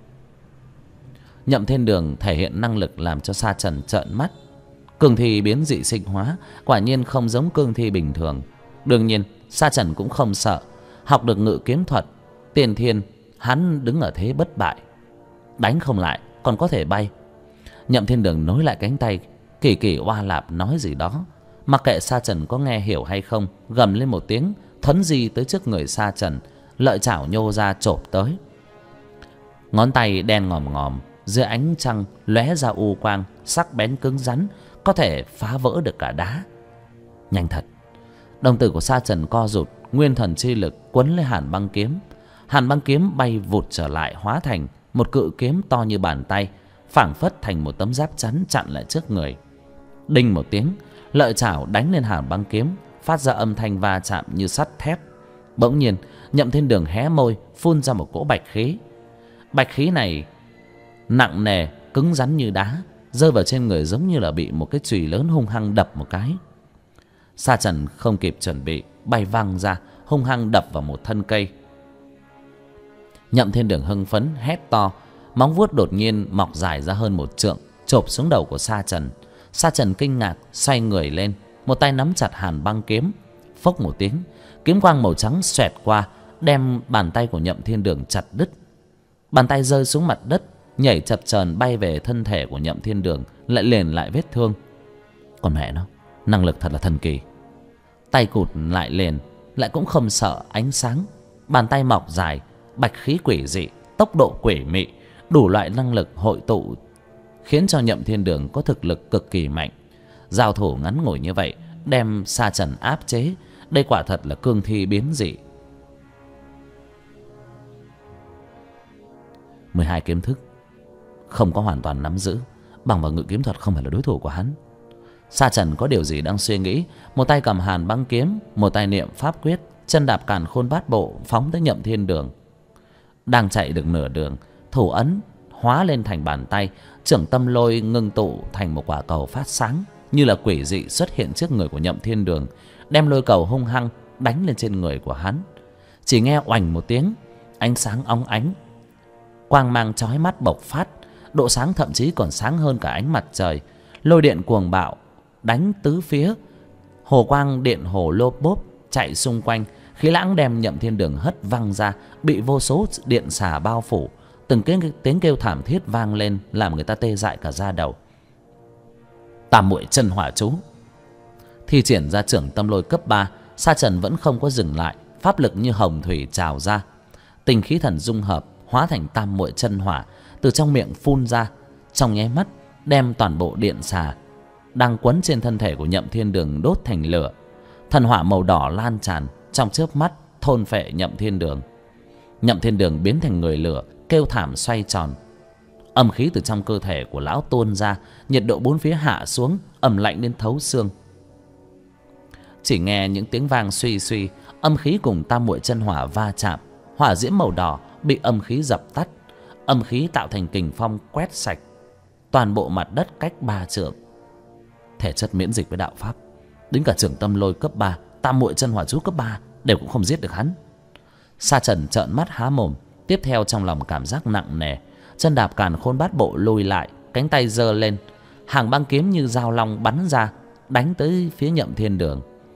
Nhậm Thiên Đường thể hiện năng lực làm cho Sa Trần trợn mắt. Cương thi biến dị sinh hóa, quả nhiên không giống cương thi bình thường. Đương nhiên, Sa Trần cũng không sợ, học được ngự kiếm thuật tiên thiên, hắn đứng ở thế bất bại. Đánh không lại, còn có thể bay. Nhậm Thiên Đường nối lại cánh tay, kỳ kỳ oa lạp nói gì đó. Mặc kệ Sa Trần có nghe hiểu hay không, gầm lên một tiếng, thuấn di tới trước người Sa Trần, lợi chảo nhô ra chộp tới. Ngón tay đen ngòm ngòm, dưới ánh trăng lóe ra u quang, sắc bén cứng rắn, có thể phá vỡ được cả đá. Nhanh thật. Đồng tử của Sa Trần co rụt, nguyên thần chi lực quấn lấy hàn băng kiếm. Hàn băng kiếm bay vụt trở lại, hóa thành một cự kiếm to như bàn tay, phảng phất thành một tấm giáp chắn chặn lại trước người. Đinh một tiếng, lợi chảo đánh lên hàn băng kiếm, phát ra âm thanh va chạm như sắt thép. Bỗng nhiên, Nhậm Thiên Đường hé môi, phun ra một cỗ bạch khí. Bạch khí này nặng nề, cứng rắn như đá, rơi vào trên người giống như là bị một cái chùy lớn hung hăng đập một cái. Sa Trần không kịp chuẩn bị, bay văng ra, hung hăng đập vào một thân cây. Nhậm Thiên Đường hưng phấn hét to, móng vuốt đột nhiên mọc dài ra hơn một trượng, chộp xuống đầu của Sa Trần. Sa Trần kinh ngạc, xoay người lên, một tay nắm chặt hàn băng kiếm. Phốc một tiếng, kiếm quang màu trắng xoẹt qua, đem bàn tay của Nhậm Thiên Đường chặt đứt. Bàn tay rơi xuống mặt đất, nhảy chập chờn bay về thân thể của Nhậm Thiên Đường, lại liền lại vết thương. Còn mẹ nó, năng lực thật là thần kỳ. Tay cụt lại liền, lại cũng không sợ ánh sáng. Bàn tay mọc dài, bạch khí quỷ dị, tốc độ quỷ mị, đủ loại năng lực hội tụ, khiến cho Nhậm Thiên Đường có thực lực cực kỳ mạnh. Giao thủ ngắn ngủi như vậy, đem Sa Trần áp chế, đây quả thật là cương thi biến dị. 12 kiếm thức không có hoàn toàn nắm giữ, bằng vào ngự kiếm thuật không phải là đối thủ của hắn. Sa Trần có điều gì đang suy nghĩ, một tay cầm hàn băng kiếm, một tay niệm pháp quyết, chân đạp càn khôn bát bộ phóng tới Nhậm Thiên Đường. Đang chạy được nửa đường, thủ ấn hóa lên thành bàn tay, trưởng tâm lôi ngưng tụ thành một quả cầu phát sáng, như là quỷ dị xuất hiện trước người của Nhậm Thiên Đường, đem lôi cầu hung hăng đánh lên trên người của hắn. Chỉ nghe oành một tiếng, ánh sáng óng ánh, quang mang chói mắt bộc phát, độ sáng thậm chí còn sáng hơn cả ánh mặt trời. Lôi điện cuồng bạo đánh tứ phía, hồ quang điện hồ lốp bốp chạy xung quanh, khí lãng đem Nhậm Thiên Đường hất văng ra, bị vô số điện xà bao phủ. Từng tiếng kêu thảm thiết vang lên, làm người ta tê dại cả da đầu. Tam muội chân hỏa chú thi triển ra trưởng tâm lôi cấp 3, Sa Trần vẫn không có dừng lại, pháp lực như hồng thủy trào ra, tinh khí thần dung hợp hóa thành tam muội chân hỏa, từ trong miệng phun ra, trong nháy mắt đem toàn bộ điện xà đang quấn trên thân thể của Nhậm Thiên Đường đốt thành lửa. Thần hỏa màu đỏ lan tràn, trong chớp mắt thôn phệ Nhậm Thiên Đường. Nhậm Thiên Đường biến thành người lửa, kêu thảm xoay tròn. Âm khí từ trong cơ thể của lão tuôn ra, nhiệt độ bốn phía hạ xuống, ẩm lạnh đến thấu xương. Chỉ nghe những tiếng vang suy suy, âm khí cùng tam muội chân hỏa va chạm, hỏa diễm màu đỏ bị âm khí dập tắt. Âm khí tạo thành kình phong quét sạch toàn bộ mặt đất cách 3 trượng. Thể chất miễn dịch với đạo pháp, đến cả trưởng tâm lôi cấp 3, tam muội chân hỏa chú cấp 3 đều cũng không giết được hắn. Sa Trần trợn mắt há mồm, tiếp theo trong lòng cảm giác nặng nề, chân đạp càn khôn bát bộ lùi lại, cánh tay giơ lên, hàng băng kiếm như dao long bắn ra, đánh tới phía Nhậm Thiên Đường.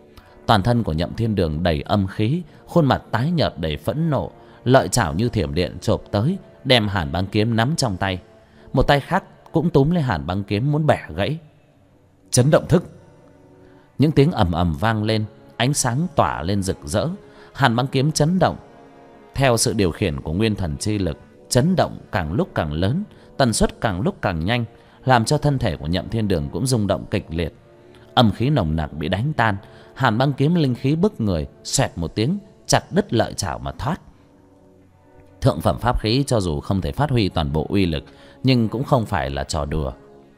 Toàn thân của Nhậm Thiên Đường đầy âm khí, khuôn mặt tái nhợt đầy phẫn nộ, lợi chảo như thiểm điện chộp tới, đem hàn băng kiếm nắm trong tay. Một tay khác cũng túm lấy hàn băng kiếm muốn bẻ gãy. Chấn động thức. Những tiếng ầm ầm vang lên, ánh sáng tỏa lên rực rỡ. Hàn băng kiếm chấn động theo sự điều khiển của nguyên thần chi lực, chấn động càng lúc càng lớn, tần suất càng lúc càng nhanh, làm cho thân thể của Nhậm Thiên Đường cũng rung động kịch liệt. Âm khí nồng nặc bị đánh tan, hàn băng kiếm linh khí bức người, xoẹt một tiếng chặt đứt lợi chảo mà thoát. Thượng phẩm pháp khí cho dù không thể phát huy toàn bộ uy lực, nhưng cũng không phải là trò đùa.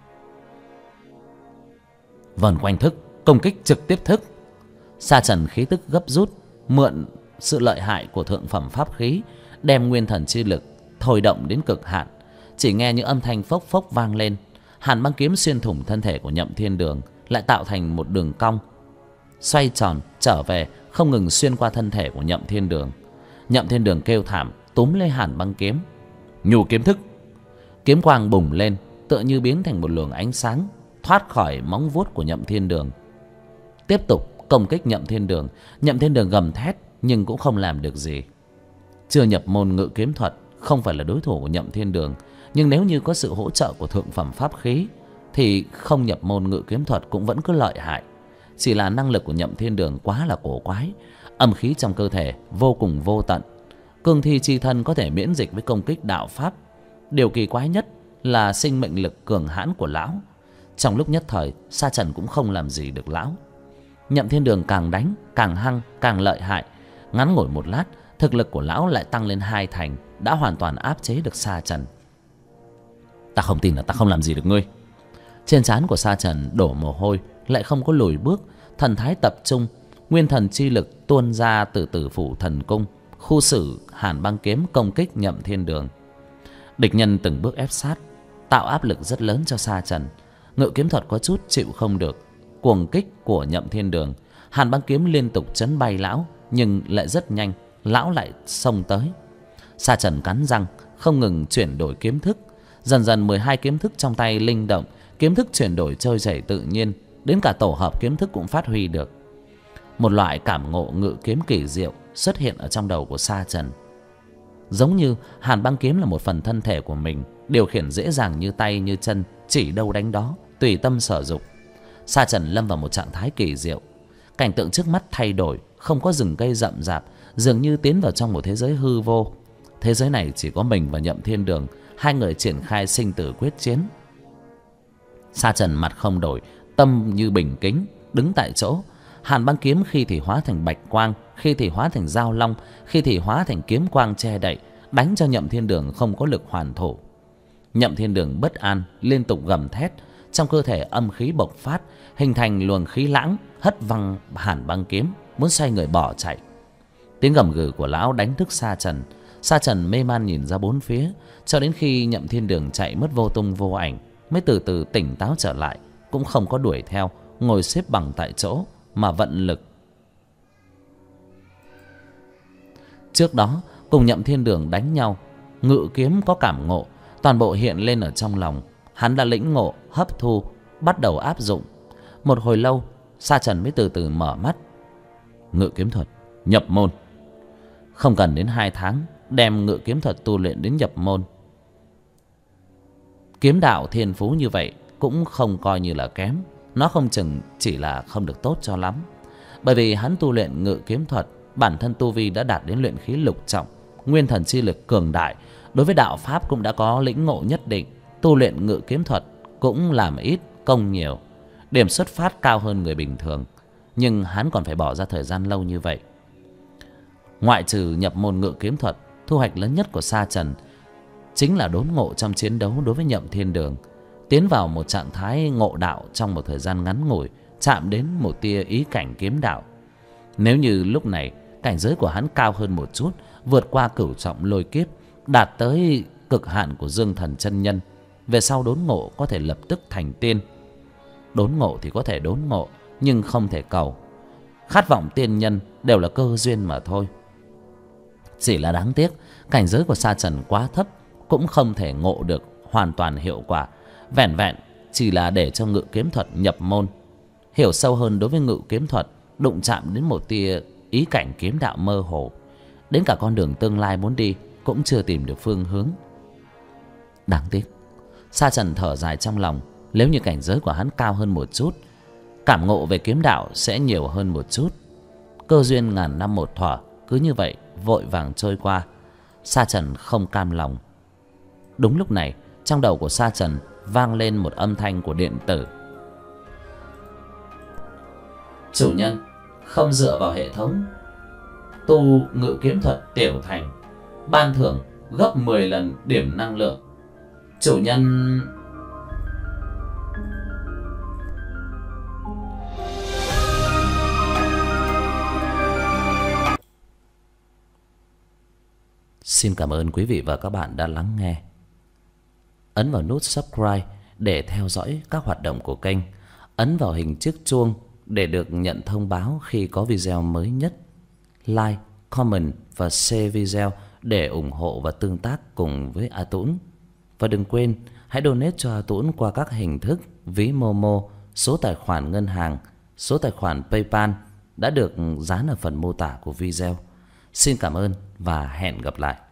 Vần quanh thức, công kích trực tiếp thức. Sa Trần khí tức gấp rút, mượn sự lợi hại của thượng phẩm pháp khí, đem nguyên thần chi lực thôi động đến cực hạn. Chỉ nghe những âm thanh phốc phốc vang lên, hàn băng kiếm xuyên thủng thân thể của Nhậm Thiên Đường, lại tạo thành một đường cong xoay tròn trở về, không ngừng xuyên qua thân thể của Nhậm Thiên Đường. Nhậm Thiên Đường kêu thảm, túm lấy hàn băng kiếm. Nhu kiếm thức. Kiếm quang bùng lên, tựa như biến thành một luồng ánh sáng, thoát khỏi móng vuốt của Nhậm Thiên Đường, tiếp tục công kích Nhậm Thiên Đường. Nhậm Thiên Đường gầm thét nhưng cũng không làm được gì. Chưa nhập môn ngự kiếm thuật, không phải là đối thủ của Nhậm Thiên Đường, nhưng nếu như có sự hỗ trợ của thượng phẩm pháp khí thì không nhập môn ngự kiếm thuật cũng vẫn cứ lợi hại. Chỉ là năng lực của Nhậm Thiên Đường quá là cổ quái, âm khí trong cơ thể vô cùng vô tận, cương thi chi thân có thể miễn dịch với công kích đạo pháp. Điều kỳ quái nhất là sinh mệnh lực cường hãn của lão. Trong lúc nhất thời, Sa Trần cũng không làm gì được lão. Nhậm Thiên Đường càng đánh càng hăng, càng lợi hại. Ngắn ngủi một lát, thực lực của lão lại tăng lên 2 thành, đã hoàn toàn áp chế được Sa Trần. Ta không tin là ta không làm gì được ngươi. Trên trán của Sa Trần đổ mồ hôi, lại không có lùi bước, thần thái tập trung, nguyên thần chi lực tuôn ra từ Tử Phủ Thần Cung, khu xử hàn băng kiếm công kích Nhậm Thiên Đường. Địch nhân từng bước ép sát, tạo áp lực rất lớn cho Sa Trần. Ngự kiếm thuật có chút chịu không được cuồng kích của Nhậm Thiên Đường. Hàn băng kiếm liên tục chấn bay lão, nhưng lại rất nhanh, lão lại xông tới. Sa Trần cắn răng, không ngừng chuyển đổi kiếm thức. Dần dần 12 kiếm thức trong tay linh động, kiếm thức chuyển đổi trôi chảy tự nhiên, đến cả tổ hợp kiếm thức cũng phát huy được. Một loại cảm ngộ ngự kiếm kỳ diệu xuất hiện ở trong đầu của Sa Trần. Giống như hàn băng kiếm là một phần thân thể của mình, điều khiển dễ dàng như tay như chân, chỉ đâu đánh đó, tùy tâm sở dục. Sa Trần lâm vào một trạng thái kỳ diệu. Cảnh tượng trước mắt thay đổi, không có rừng cây rậm rạp, dường như tiến vào trong một thế giới hư vô. Thế giới này chỉ có mình và Nhậm Thiên Đường, hai người triển khai sinh tử quyết chiến. Sa Trần mặt không đổi, tâm như bình tĩnh, đứng tại chỗ. Hàn băng kiếm khi thì hóa thành bạch quang, khi thì hóa thành dao long, khi thì hóa thành kiếm quang che đậy, đánh cho Nhậm Thiên Đường không có lực hoàn thủ. Nhậm Thiên Đường bất an, liên tục gầm thét, trong cơ thể âm khí bộc phát, hình thành luồng khí lãng, hất văng hàn băng kiếm, muốn xoay người bỏ chạy. Tiếng gầm gừ của lão đánh thức Sa Trần. Sa Trần mê man nhìn ra bốn phía, cho đến khi Nhậm Thiên Đường chạy mất vô tung vô ảnh, mới từ từ tỉnh táo trở lại, cũng không có đuổi theo, ngồi xếp bằng tại chỗ mà vận lực. Trước đó cùng Nhậm Thiên Đường đánh nhau, ngự kiếm có cảm ngộ, toàn bộ hiện lên ở trong lòng. Hắn đã lĩnh ngộ, hấp thu, bắt đầu áp dụng. Một hồi lâu, Sa Trần mới từ từ mở mắt. Ngự kiếm thuật nhập môn. Không cần đến 2 tháng, đem ngự kiếm thuật tu luyện đến nhập môn. Kiếm đạo thiên phú như vậy cũng không coi như là kém. Nó không chừng chỉ là không được tốt cho lắm. Bởi vì hắn tu luyện ngự kiếm thuật, bản thân tu vi đã đạt đến luyện khí lục trọng, nguyên thần chi lực cường đại, đối với đạo pháp cũng đã có lĩnh ngộ nhất định. Tu luyện ngự kiếm thuật cũng làm ít công nhiều, điểm xuất phát cao hơn người bình thường, nhưng hắn còn phải bỏ ra thời gian lâu như vậy. Ngoại trừ nhập môn ngự kiếm thuật, thu hoạch lớn nhất của Sa Trần chính là đốn ngộ trong chiến đấu đối với Nhậm Thiên Đường, tiến vào một trạng thái ngộ đạo trong một thời gian ngắn ngủi, chạm đến một tia ý cảnh kiếm đạo. Nếu như lúc này cảnh giới của hắn cao hơn một chút, vượt qua cửu trọng lôi kiếp, đạt tới cực hạn của Dương Thần chân nhân, về sau đốn ngộ có thể lập tức thành tiên. Đốn ngộ thì có thể đốn ngộ, nhưng không thể cầu. Khát vọng tiên nhân đều là cơ duyên mà thôi. Chỉ là đáng tiếc, cảnh giới của Sa Trần quá thấp, cũng không thể ngộ được hoàn toàn hiệu quả. Vẻn vẹn chỉ là để cho ngự kiếm thuật nhập môn, hiểu sâu hơn đối với ngự kiếm thuật, đụng chạm đến một tia ý cảnh kiếm đạo mơ hồ. Đến cả con đường tương lai muốn đi cũng chưa tìm được phương hướng. Đáng tiếc. Sa Trần thở dài trong lòng. Nếu như cảnh giới của hắn cao hơn một chút, cảm ngộ về kiếm đạo sẽ nhiều hơn một chút. Cơ duyên ngàn năm một thuở cứ như vậy vội vàng trôi qua. Sa Trần không cam lòng. Đúng lúc này, trong đầu của Sa Trần vang lên một âm thanh của điện tử. Chủ nhân, không dựa vào hệ thống, tu ngự kiếm thuật tiểu thành, ban thưởng gấp 10 lần điểm năng lượng. Chủ nhân... Xin cảm ơn quý vị và các bạn đã lắng nghe. Ấn vào nút subscribe để theo dõi các hoạt động của kênh. Ấn vào hình chiếc chuông để được nhận thông báo khi có video mới nhất. Like, comment và share video để ủng hộ và tương tác cùng với A Tũng. Và đừng quên hãy donate cho A Tũng qua các hình thức ví Momo, số tài khoản ngân hàng, số tài khoản PayPal đã được dán ở phần mô tả của video. Xin cảm ơn và hẹn gặp lại.